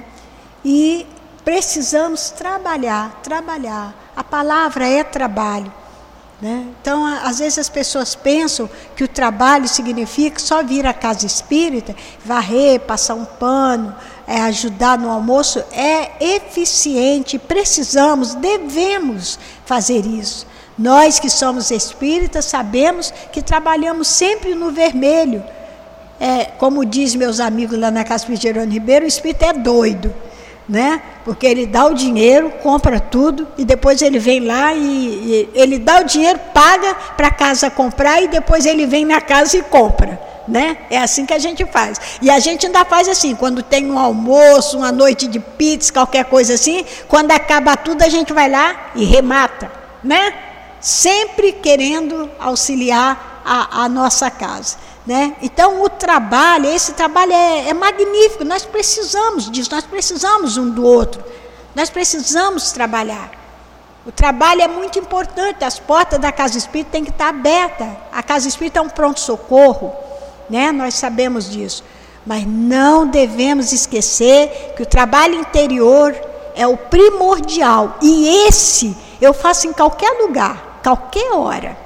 Speaker 3: E precisamos trabalhar, trabalhar. A palavra é trabalho, né? Então, às vezes as pessoas pensam que o trabalho significa só vir à casa espírita, varrer, passar um pano, é, ajudar no almoço. É eficiente, precisamos, devemos fazer isso. Nós que somos espíritas sabemos que trabalhamos sempre no vermelho. É, como diz meus amigos lá na Casa Espírita Jerônimo Ribeiro, o espírito é doido, né? Porque ele dá o dinheiro, compra tudo, e depois ele vem lá e, e ele dá o dinheiro, paga para a casa comprar, e depois ele vem na casa e compra, né? É assim que a gente faz. E a gente ainda faz assim, quando tem um almoço, uma noite de pizza, qualquer coisa assim, quando acaba tudo a gente vai lá e remata, né? Sempre querendo auxiliar a, a nossa casa, né? Então o trabalho, esse trabalho é, é magnífico. Nós precisamos disso, nós precisamos um do outro, nós precisamos trabalhar. O trabalho é muito importante. As portas da casa espírita têm que estar abertas. A casa espírita é um pronto-socorro, né? Nós sabemos disso, mas não devemos esquecer que o trabalho interior é o primordial, e esse eu faço em qualquer lugar, qualquer hora.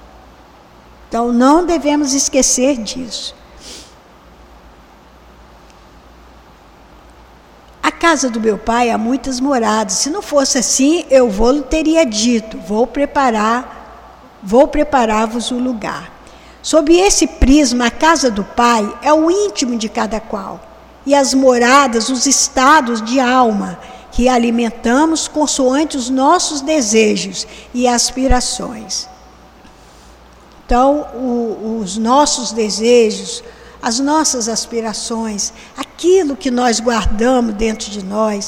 Speaker 3: Então não devemos esquecer disso. A casa do meu pai há muitas moradas. Se não fosse assim, eu vou teria dito, vou preparar, vou preparar-vos o lugar. Sob esse prisma, a casa do Pai é o íntimo de cada qual, e as moradas, os estados de alma que alimentamos consoante os nossos desejos e aspirações. Então, o, os nossos desejos, as nossas aspirações, aquilo que nós guardamos dentro de nós,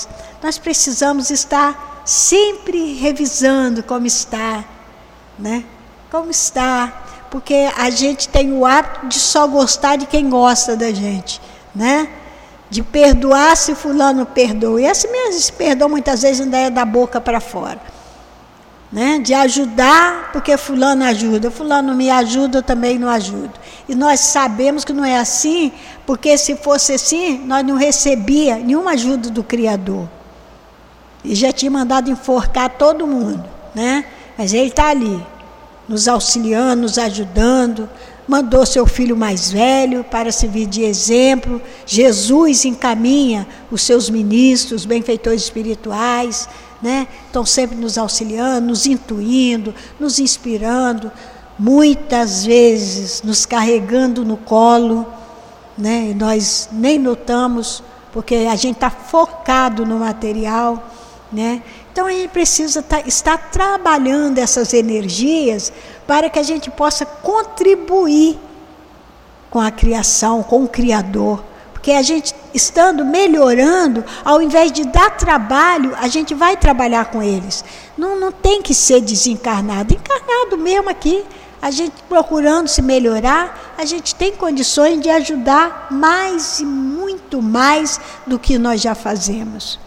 Speaker 3: nós precisamos estar sempre revisando como está, né? Como está, porque a gente tem o hábito de só gostar de quem gosta da gente, né? De perdoar se fulano perdoa. E assim mesmo, esse perdão muitas vezes ainda é da boca para fora, né? De ajudar porque fulano ajuda, fulano me ajuda, eu também não ajudo. E nós sabemos que não é assim, porque se fosse assim, nós não recebia nenhuma ajuda do Criador. E já tinha mandado enforcar todo mundo, né? Mas ele está ali, nos auxiliando, nos ajudando, mandou seu filho mais velho para servir de exemplo. Jesus encaminha os seus ministros, benfeitores espirituais, né? Estão sempre nos auxiliando, nos intuindo, nos inspirando, muitas vezes nos carregando no colo, né? E nós nem notamos, porque a gente está focado no material, né? Então a gente precisa tá, estar trabalhando essas energias para que a gente possa contribuir com a criação, com o Criador. Porque a gente estando melhorando, ao invés de dar trabalho, a gente vai trabalhar com eles. Não, não tem que ser desencarnado, encarnado mesmo aqui. A gente procurando se melhorar, a gente tem condições de ajudar mais e muito mais do que nós já fazemos.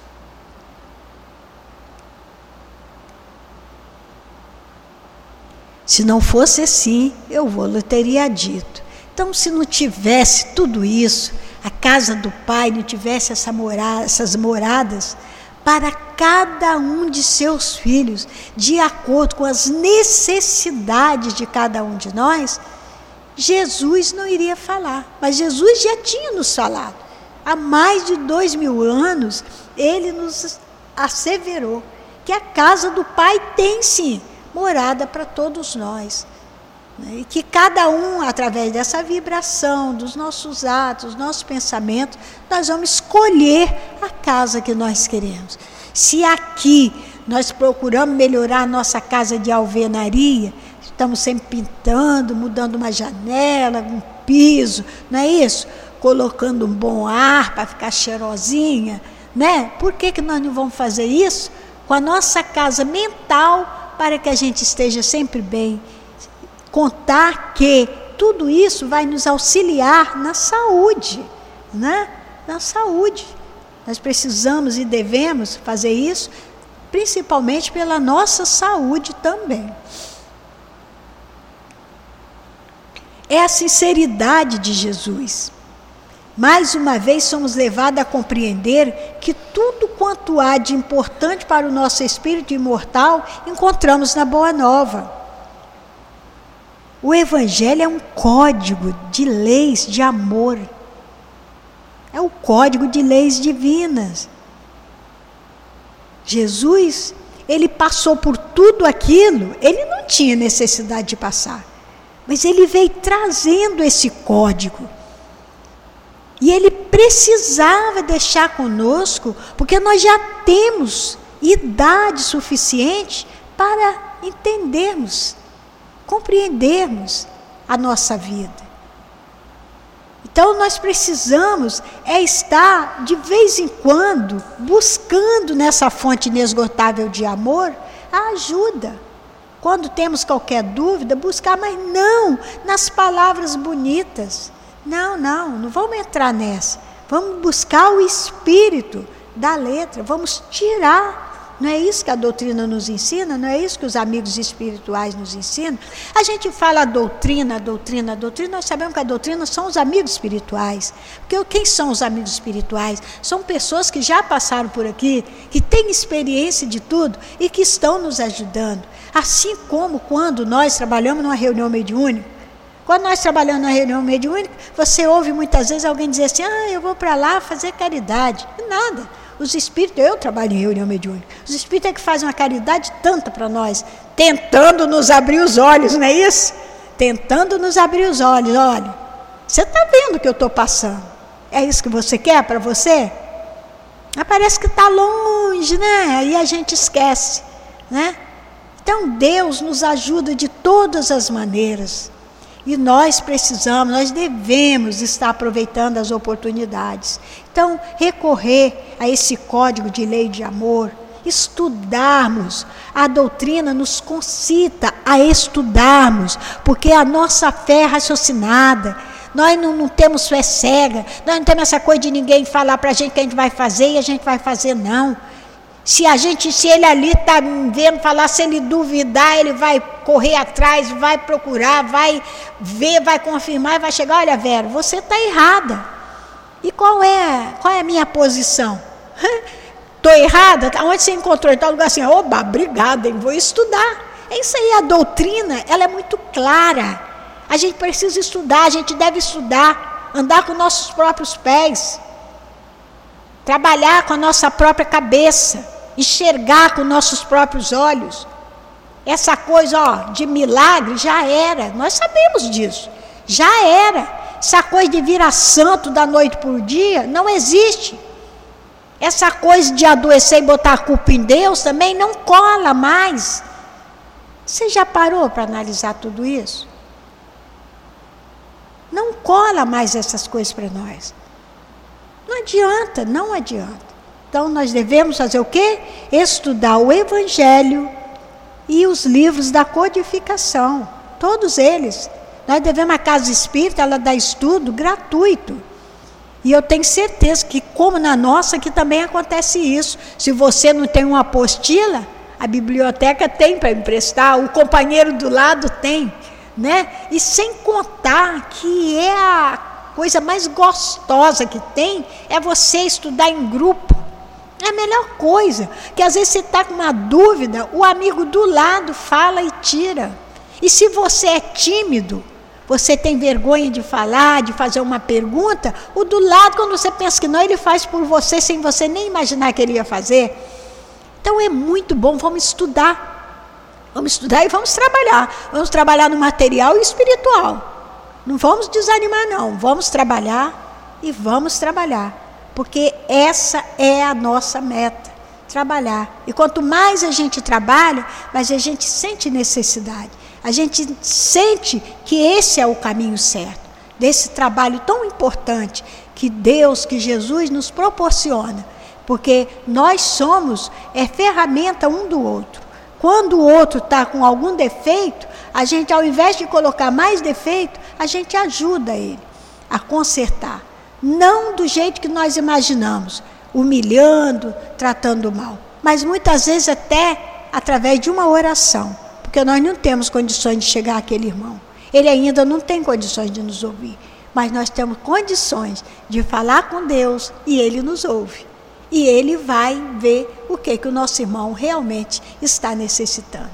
Speaker 3: Se não fosse assim, eu vou-lhe teria dito. Então, se não tivesse tudo isso, a casa do Pai não tivesse essa morada, essas moradas, para cada um de seus filhos, de acordo com as necessidades de cada um de nós, Jesus não iria falar. Mas Jesus já tinha nos falado. Há mais de dois mil anos, ele nos asseverou que a casa do Pai tem sim morada para todos nós, né? E que cada um, através dessa vibração, dos nossos atos, dos nossos pensamentos, nós vamos escolher a casa que nós queremos. Se aqui nós procuramos melhorar a nossa casa de alvenaria, estamos sempre pintando, mudando uma janela, um piso, não é isso? Colocando um bom ar para ficar cheirosinha, né? Por que que nós não vamos fazer isso com a nossa casa mental, para que a gente esteja sempre bem? Contar que tudo isso vai nos auxiliar na saúde, né? Na saúde. Nós precisamos e devemos fazer isso, principalmente pela nossa saúde também. É a sinceridade de Jesus. Mais uma vez somos levados a compreender que tudo quanto há de importante para o nosso espírito imortal, encontramos na Boa Nova. O Evangelho é um código de leis de amor. É o código de leis divinas. Jesus, ele passou por tudo aquilo, ele não tinha necessidade de passar, mas ele veio trazendo esse código. E ele precisava deixar conosco, porque nós já temos idade suficiente para entendermos, compreendermos a nossa vida. Então nós precisamos é estar de vez em quando buscando nessa fonte inesgotável de amor a ajuda. Quando temos qualquer dúvida, buscar, mas não nas palavras bonitas. Não, não, não vamos entrar nessa. Vamos buscar o espírito da letra, vamos tirar. Não é isso que a doutrina nos ensina? Não é isso que os amigos espirituais nos ensinam? A gente fala a doutrina, a doutrina, a doutrina, nós sabemos que a doutrina são os amigos espirituais. Porque quem são os amigos espirituais? São pessoas que já passaram por aqui, que têm experiência de tudo e que estão nos ajudando. Assim como quando nós trabalhamos numa reunião mediúnica, quando nós trabalhamos na reunião mediúnica, você ouve muitas vezes alguém dizer assim, ah, eu vou para lá fazer caridade. E nada. Os espíritos, eu trabalho em reunião mediúnica, os espíritos é que fazem uma caridade tanta para nós, tentando nos abrir os olhos, não é isso? Tentando nos abrir os olhos. Olha, você está vendo o que eu estou passando? É isso que você quer para você? Mas parece que está longe, né? Aí a gente esquece, né? Então Deus nos ajuda de todas as maneiras. E nós precisamos, nós devemos estar aproveitando as oportunidades. Então, recorrer a esse código de lei de amor, estudarmos. A doutrina nos concita a estudarmos, porque a nossa fé é raciocinada. Nós não, não temos fé cega, nós não temos essa coisa de ninguém falar para a gente o que a gente vai fazer e a gente vai fazer, não. Se a gente, se ele ali está vendo falar, se ele duvidar, ele vai correr atrás, vai procurar, vai ver, vai confirmar e vai chegar, olha, Vera, você está errada. E qual é, qual é a minha posição? Estou errada? Onde você encontrou? Em tal lugar assim, oba, obrigada, vou estudar. É isso aí, a doutrina, ela é muito clara. A gente precisa estudar, a gente deve estudar, andar com nossos próprios pés, trabalhar com a nossa própria cabeça, enxergar com nossos próprios olhos. Essa coisa, ó, de milagre já era, nós sabemos disso, já era. Essa coisa de virar santo da noite por dia não existe. Essa coisa de adoecer e botar a culpa em Deus também não cola mais. Você já parou para analisar tudo isso? Não cola mais essas coisas para nós. Não adianta, não adianta. Então nós devemos fazer o quê? Estudar o Evangelho e os livros da codificação. Todos eles. Nós devemos, a Casa Espírita, ela dá estudo gratuito. E eu tenho certeza que, como na nossa, aqui também acontece isso. Se você não tem uma apostila, a biblioteca tem para emprestar, o companheiro do lado tem, né? E sem contar que é a coisa mais gostosa que tem, é você estudar em grupo. É a melhor coisa, que às vezes você está com uma dúvida, o amigo do lado fala e tira. E se você é tímido, você tem vergonha de falar, de fazer uma pergunta, o do lado, quando você pensa que não, ele faz por você, sem você nem imaginar que ele ia fazer. Então é muito bom, vamos estudar. Vamos estudar e vamos trabalhar. Vamos trabalhar no material e espiritual. Não vamos desanimar, não. Vamos trabalhar e vamos trabalhar. Porque essa é a nossa meta, trabalhar. E quanto mais a gente trabalha, mais a gente sente necessidade. A gente sente que esse é o caminho certo, desse trabalho tão importante que Deus, que Jesus nos proporciona. Porque nós somos, é ferramenta um do outro. Quando o outro está com algum defeito, a gente, ao invés de colocar mais defeito, a gente ajuda ele a consertar. Não do jeito que nós imaginamos, humilhando, tratando mal, mas muitas vezes até através de uma oração, porque nós não temos condições de chegar àquele irmão, ele ainda não tem condições de nos ouvir, mas nós temos condições de falar com Deus e ele nos ouve, e ele vai ver o que, que o nosso irmão realmente está necessitando.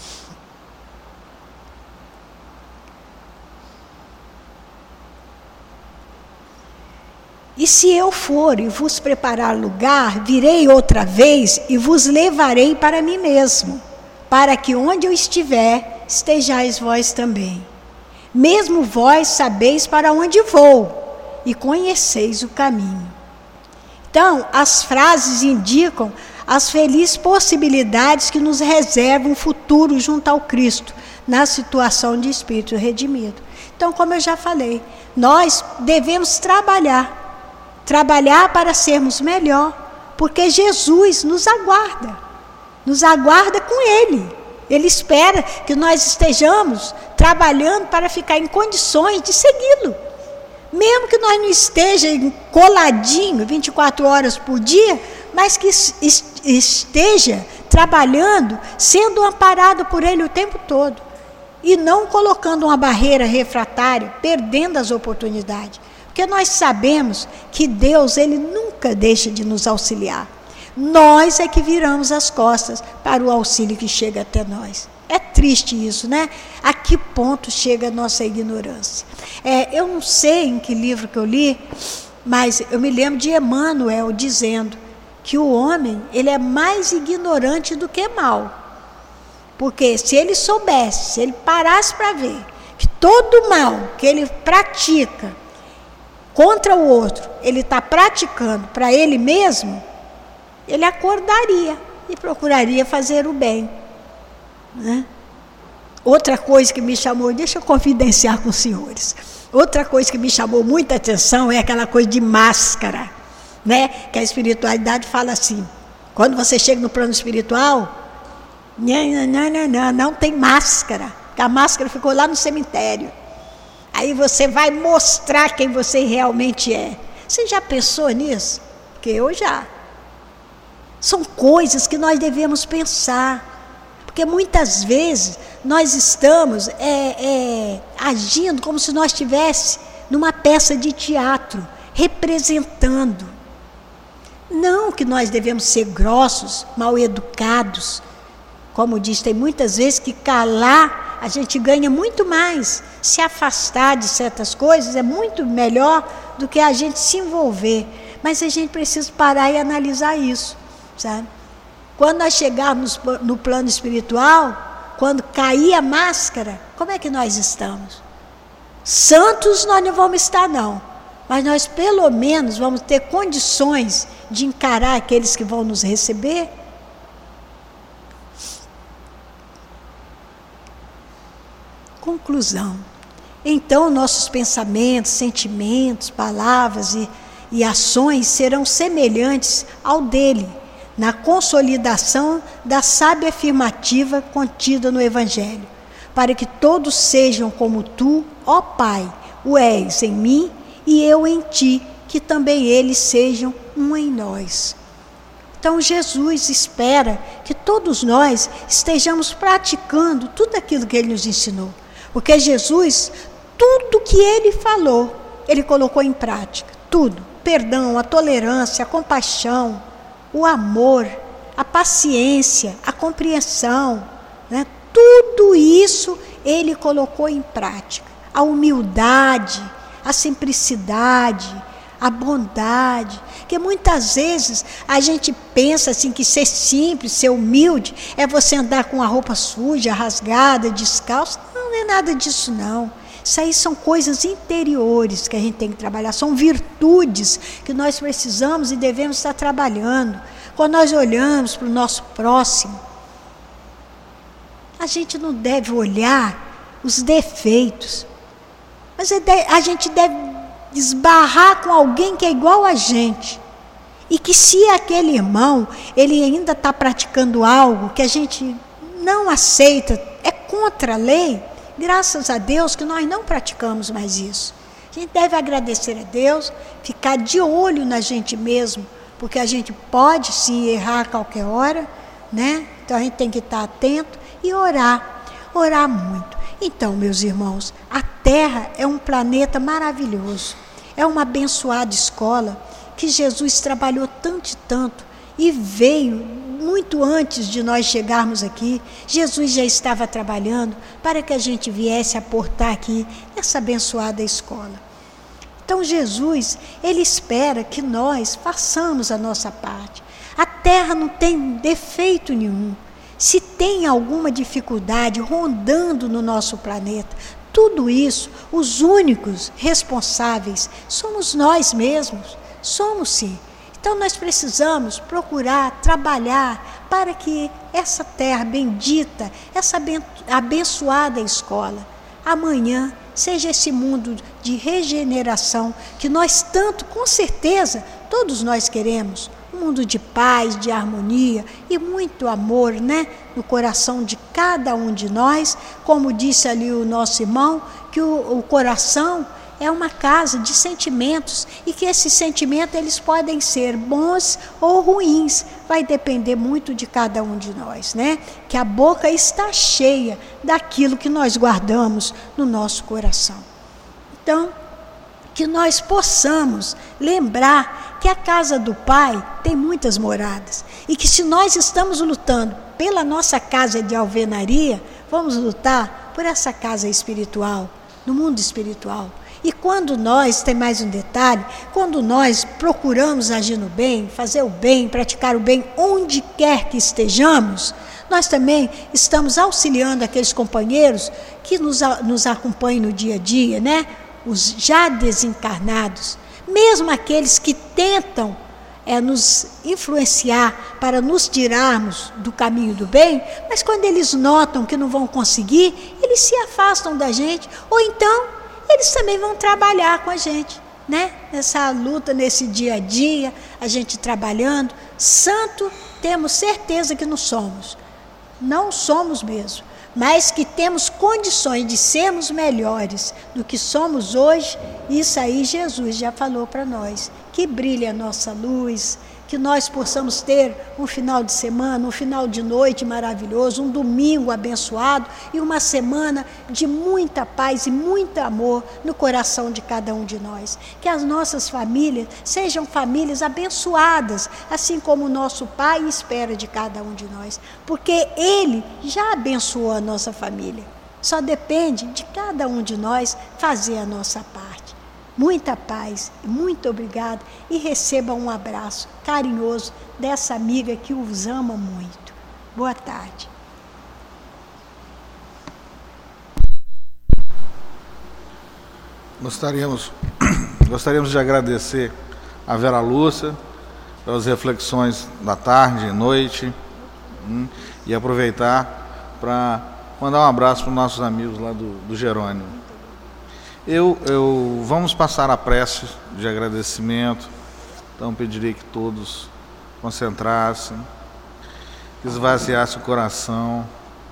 Speaker 3: E se eu for e vos preparar lugar, virei outra vez e vos levarei para mim mesmo, para que onde eu estiver, estejais vós também. Mesmo vós sabeis para onde vou, e conheceis o caminho. Então, as frases indicam as felizes possibilidades que nos reserva um futuro junto ao Cristo, na situação de espírito redimido. Então, como eu já falei, nós devemos trabalhar, trabalhar para sermos melhor, porque Jesus nos aguarda, nos aguarda com Ele. Ele espera que nós estejamos trabalhando para ficar em condições de segui-lo. Mesmo que nós não estejamos coladinho vinte e quatro horas por dia, mas que esteja trabalhando, sendo amparado por Ele o tempo todo. E não colocando uma barreira refratária, perdendo as oportunidades. Porque nós sabemos que Deus, Ele nunca deixa de nos auxiliar. Nós é que viramos as costas para o auxílio que chega até nós. É triste isso, né? A que ponto chega a nossa ignorância? É, eu não sei em que livro que eu li, mas eu me lembro de Emmanuel dizendo que o homem, ele é mais ignorante do que mau. Porque se ele soubesse, se ele parasse para ver que todo mal que ele pratica contra o outro, ele está praticando para ele mesmo, ele acordaria e procuraria fazer o bem, né? outra coisa que me chamou, deixa eu confidenciar com os senhores, outra coisa que me chamou muita atenção é aquela coisa de máscara, né? Que a espiritualidade fala assim, quando você chega no plano espiritual, não, não, não, não, não tem máscara, porque a máscara ficou lá no cemitério. Aí você vai mostrar quem você realmente é. Você já pensou nisso? Porque eu já. São coisas que nós devemos pensar. Porque muitas vezes nós estamos é, é, agindo como se nós estivéssemos numa peça de teatro, representando. Não que nós devemos ser grossos, mal educados. Como diz, tem muitas vezes que calar a gente ganha muito mais. Se afastar de certas coisas é muito melhor do que a gente se envolver. Mas a gente precisa parar e analisar isso, sabe? Quando nós chegarmos no plano espiritual, quando cair a máscara, como é que nós estamos? Santos nós não vamos estar, não. Mas nós, pelo menos, vamos ter condições de encarar aqueles que vão nos receber. Conclusão. Então, nossos pensamentos, sentimentos, palavras e, e ações serão semelhantes ao dele, na consolidação da sábia afirmativa contida no Evangelho, para que todos sejam como tu, ó Pai, o és em mim e eu em ti, que também eles sejam um em nós. Então Jesus espera que todos nós estejamos praticando tudo aquilo que ele nos ensinou, porque Jesus, tudo que ele falou, ele colocou em prática, tudo, perdão, a tolerância, a compaixão, o amor, a paciência, a compreensão, né? Tudo isso ele colocou em prática. A humildade, a simplicidade, a bondade. Porque muitas vezes a gente pensa assim que ser simples, ser humilde, é você andar com a roupa suja, rasgada, descalço. Não, não é nada disso não. Isso aí são coisas interiores que a gente tem que trabalhar, são virtudes que nós precisamos e devemos estar trabalhando. Quando nós olhamos para o nosso próximo, a gente não deve olhar os defeitos, mas a gente deve esbarrar com alguém que é igual a gente, e que se aquele irmão, ele ainda está praticando algo que a gente não aceita, é contra a lei, graças a Deus que nós não praticamos mais isso. A gente deve agradecer a Deus, ficar de olho na gente mesmo, porque a gente pode sim errar a qualquer hora, né? Então a gente tem que estar atento e orar, orar muito. Então, meus irmãos, a Terra é um planeta maravilhoso, é uma abençoada escola que Jesus trabalhou tanto e tanto e veio muito antes de nós chegarmos aqui. Jesus já estava trabalhando para que a gente viesse aportar aqui nessa abençoada escola. Então Jesus, ele espera que nós façamos a nossa parte. A Terra não tem defeito nenhum. Se tem alguma dificuldade rondando no nosso planeta, tudo isso, os únicos responsáveis somos nós mesmos, somos sim. Então nós precisamos procurar trabalhar para que essa terra bendita, essa abençoada escola, amanhã seja esse mundo de regeneração que nós tanto, com certeza, todos nós queremos. Um mundo de paz, de harmonia e muito amor, né? No coração de cada um de nós. Como disse ali o nosso irmão, que o, o coração é uma casa de sentimentos e que esses sentimentos eles podem ser bons ou ruins, vai depender muito de cada um de nós, né? Que a boca está cheia daquilo que nós guardamos no nosso coração. Então, que nós possamos lembrar que a casa do Pai tem muitas moradas e que se nós estamos lutando pela nossa casa de alvenaria, vamos lutar por essa casa espiritual, no mundo espiritual. E quando nós, tem mais um detalhe, quando nós procuramos agir no bem, fazer o bem, praticar o bem onde quer que estejamos, nós também estamos auxiliando aqueles companheiros que nos, nos acompanham no dia a dia, né? Os já desencarnados, mesmo aqueles que tentam é, nos influenciar para nos tirarmos do caminho do bem, mas quando eles notam que não vão conseguir, eles se afastam da gente, ou então eles também vão trabalhar com a gente, né? Nessa luta, nesse dia a dia, a gente trabalhando. Santo, temos certeza que não somos, não somos mesmo, mas que temos condições de sermos melhores do que somos hoje. Isso aí Jesus já falou para nós, que brilhe a nossa luz, que nós possamos ter um final de semana, um final de noite maravilhoso, um domingo abençoado e uma semana de muita paz e muito amor no coração de cada um de nós. Que as nossas famílias sejam famílias abençoadas, assim como o nosso Pai espera de cada um de nós, porque Ele já abençoou a nossa família. Só depende de cada um de nós fazer a nossa parte. Muita paz, muito obrigada, e receba um abraço carinhoso dessa amiga que os ama muito. Boa tarde.
Speaker 2: Gostaríamos, gostaríamos de agradecer a Vera Lúcia pelas reflexões da tarde e noite, hum, e aproveitar para mandar um abraço para os nossos amigos lá do, do Jerônimo. Eu, eu, vamos passar a prece de agradecimento, então pediria que todos concentrassem, que esvaziassem o coração,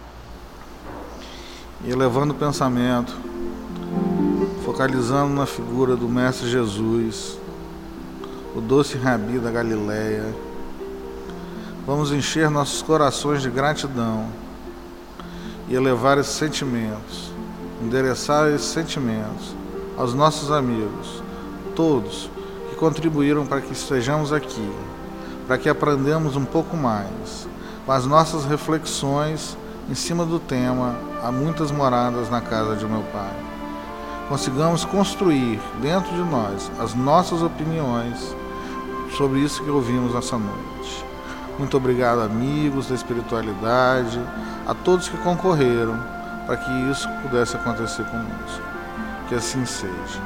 Speaker 2: e elevando o pensamento, focalizando na figura do Mestre Jesus, o doce Rabi da Galileia. Vamos encher nossos corações de gratidão e elevar esses sentimentos, endereçar esses sentimentos aos nossos amigos, todos que contribuíram para que estejamos aqui, para que aprendamos um pouco mais com as nossas reflexões em cima do tema Há muitas moradas na casa de meu Pai. Consigamos construir dentro de nós as nossas opiniões sobre isso que ouvimos essa noite. Muito obrigado, amigos da espiritualidade, a todos que concorreram para que isso pudesse acontecer conosco. Que assim seja.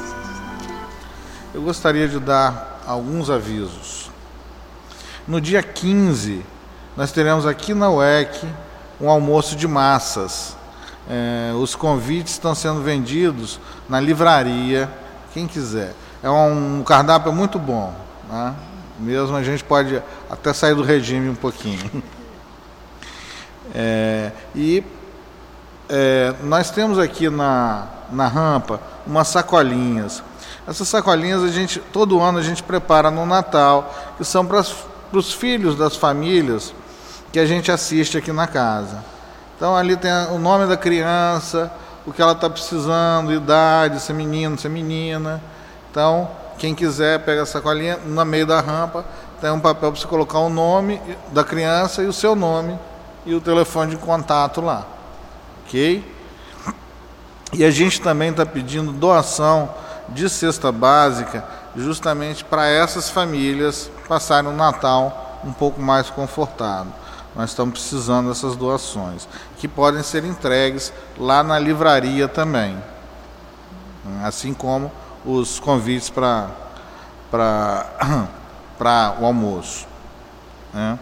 Speaker 2: Eu gostaria de dar alguns avisos. No dia quinze, nós teremos aqui na U E C um almoço de massas. É, os convites estão sendo vendidos na livraria, quem quiser. É um cardápio muito bom, né? Mesmo a gente pode até sair do regime um pouquinho. É, e É, nós temos aqui na, na rampa umas sacolinhas. Essas sacolinhas a gente, todo ano a gente prepara no Natal, que são para os filhos das famílias que a gente assiste aqui na casa. Então ali tem o nome da criança, o que ela está precisando, idade, se é menino, se é menina. Então, quem quiser pega a sacolinha, no meio da rampa tem um papel para você colocar o nome da criança e o seu nome e o telefone de contato lá. Ok? E a gente também está pedindo doação de cesta básica justamente para essas famílias passarem o Natal um pouco mais confortável. Nós estamos precisando dessas doações, que podem ser entregues lá na livraria também, assim como os convites para para para o almoço, né?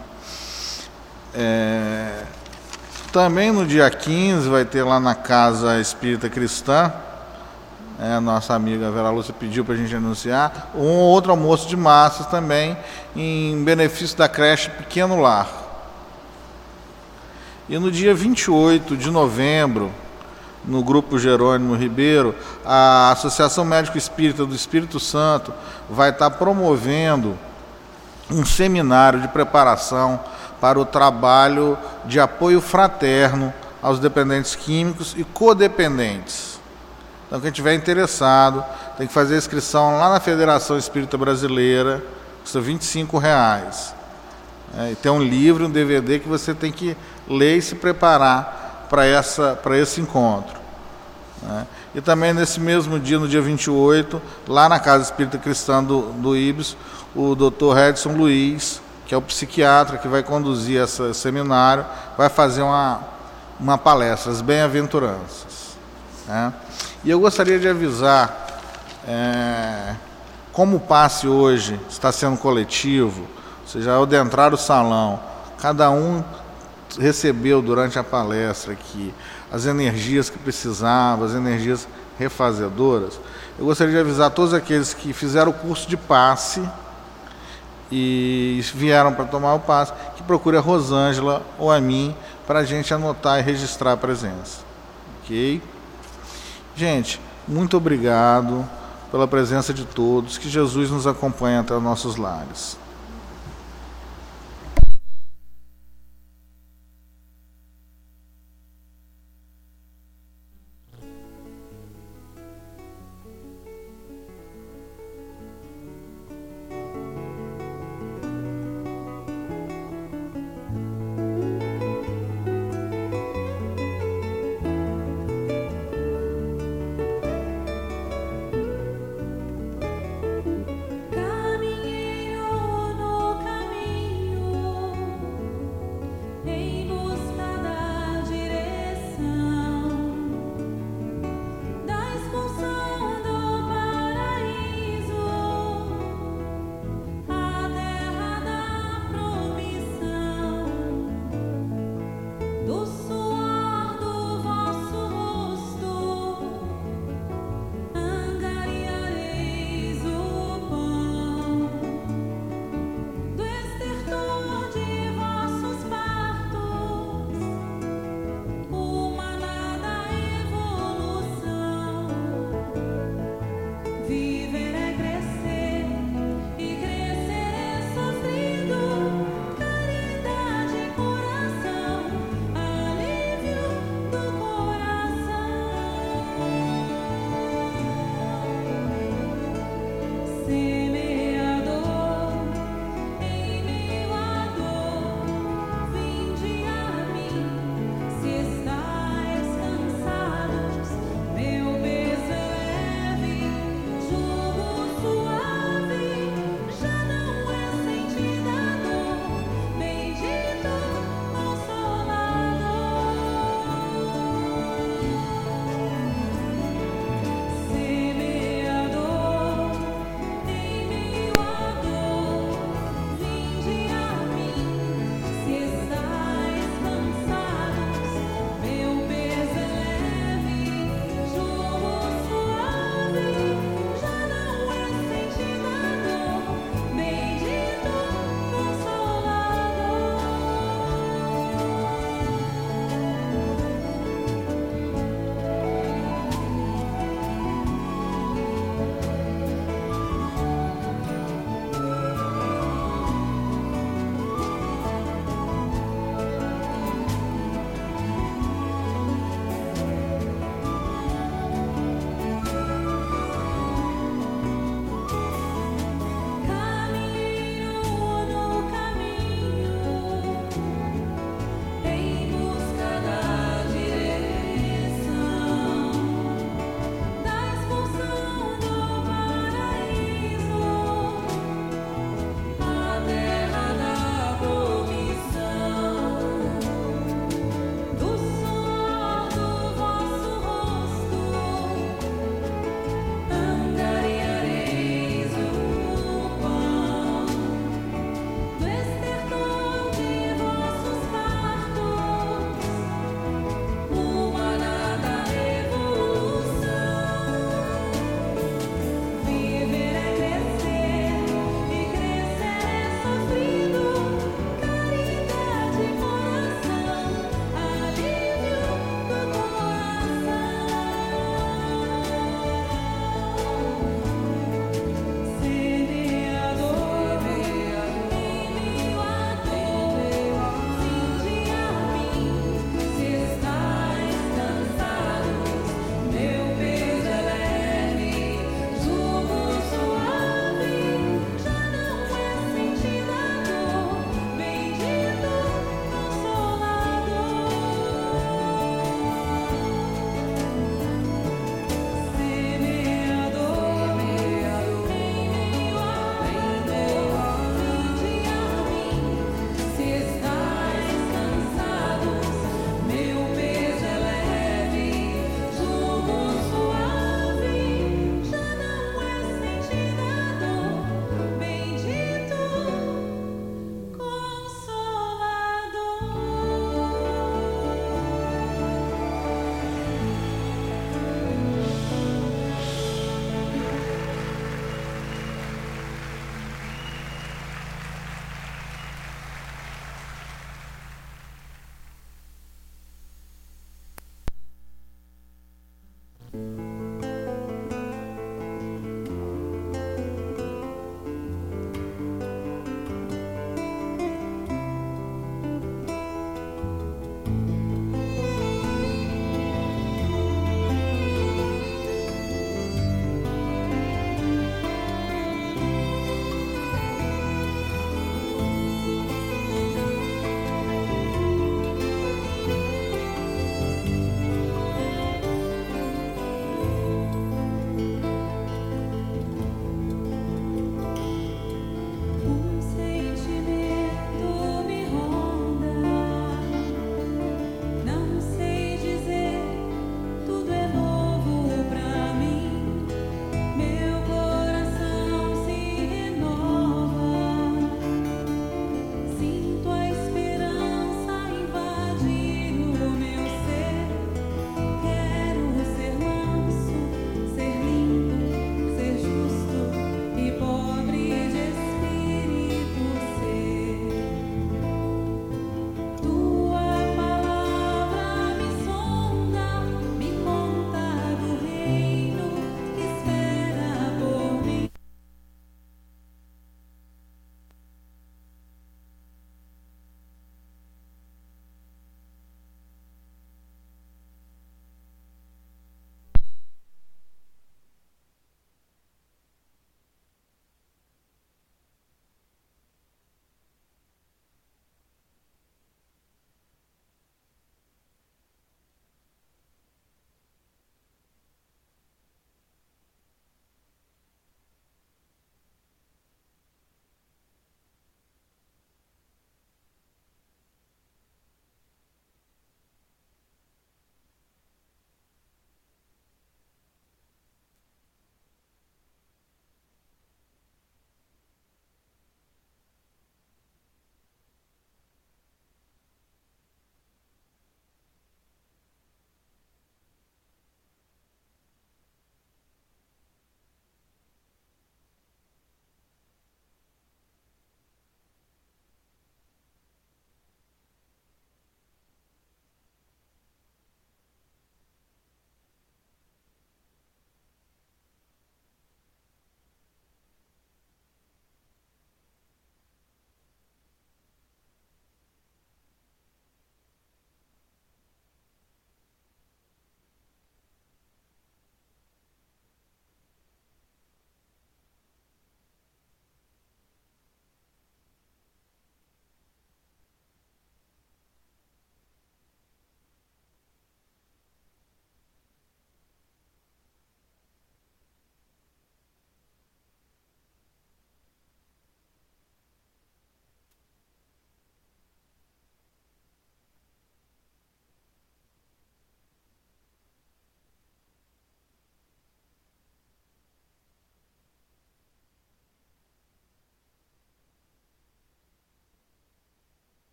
Speaker 2: É... Também no dia quinze vai ter lá na Casa Espírita Cristã, é, a nossa amiga Vera Lúcia pediu para a gente anunciar, um outro almoço de massas também, em benefício da creche Pequeno Lar. E no dia vinte e oito de novembro, no Grupo Jerônimo Ribeiro, a Associação Médico Espírita do Espírito Santo vai estar promovendo um seminário de preparação para o trabalho de apoio fraterno aos dependentes químicos e codependentes. Então, quem tiver interessado, tem que fazer a inscrição lá na Federação Espírita Brasileira, custa vinte e cinco reais. É, e tem um livro, um D V D que você tem que ler e se preparar para essa, para esse encontro. Né? E também nesse mesmo dia, no dia vinte e oito, lá na Casa Espírita Cristã do, do Ibis, o doutor Edson Luiz, que é o psiquiatra que vai conduzir esse seminário, vai fazer uma, uma palestra, as bem-aventuranças. Né? E eu gostaria de avisar é, Como o passe hoje está sendo coletivo, ou seja, ao adentrar o salão, cada um recebeu durante a palestra aqui as energias que precisava, as energias refazedoras. Eu gostaria de avisar todos aqueles que fizeram o curso de passe e vieram para tomar o passe, que procure a Rosângela ou a mim para a gente anotar e registrar a presença. Ok? Gente, muito obrigado pela presença de todos. Que Jesus nos acompanhe até os nossos lares.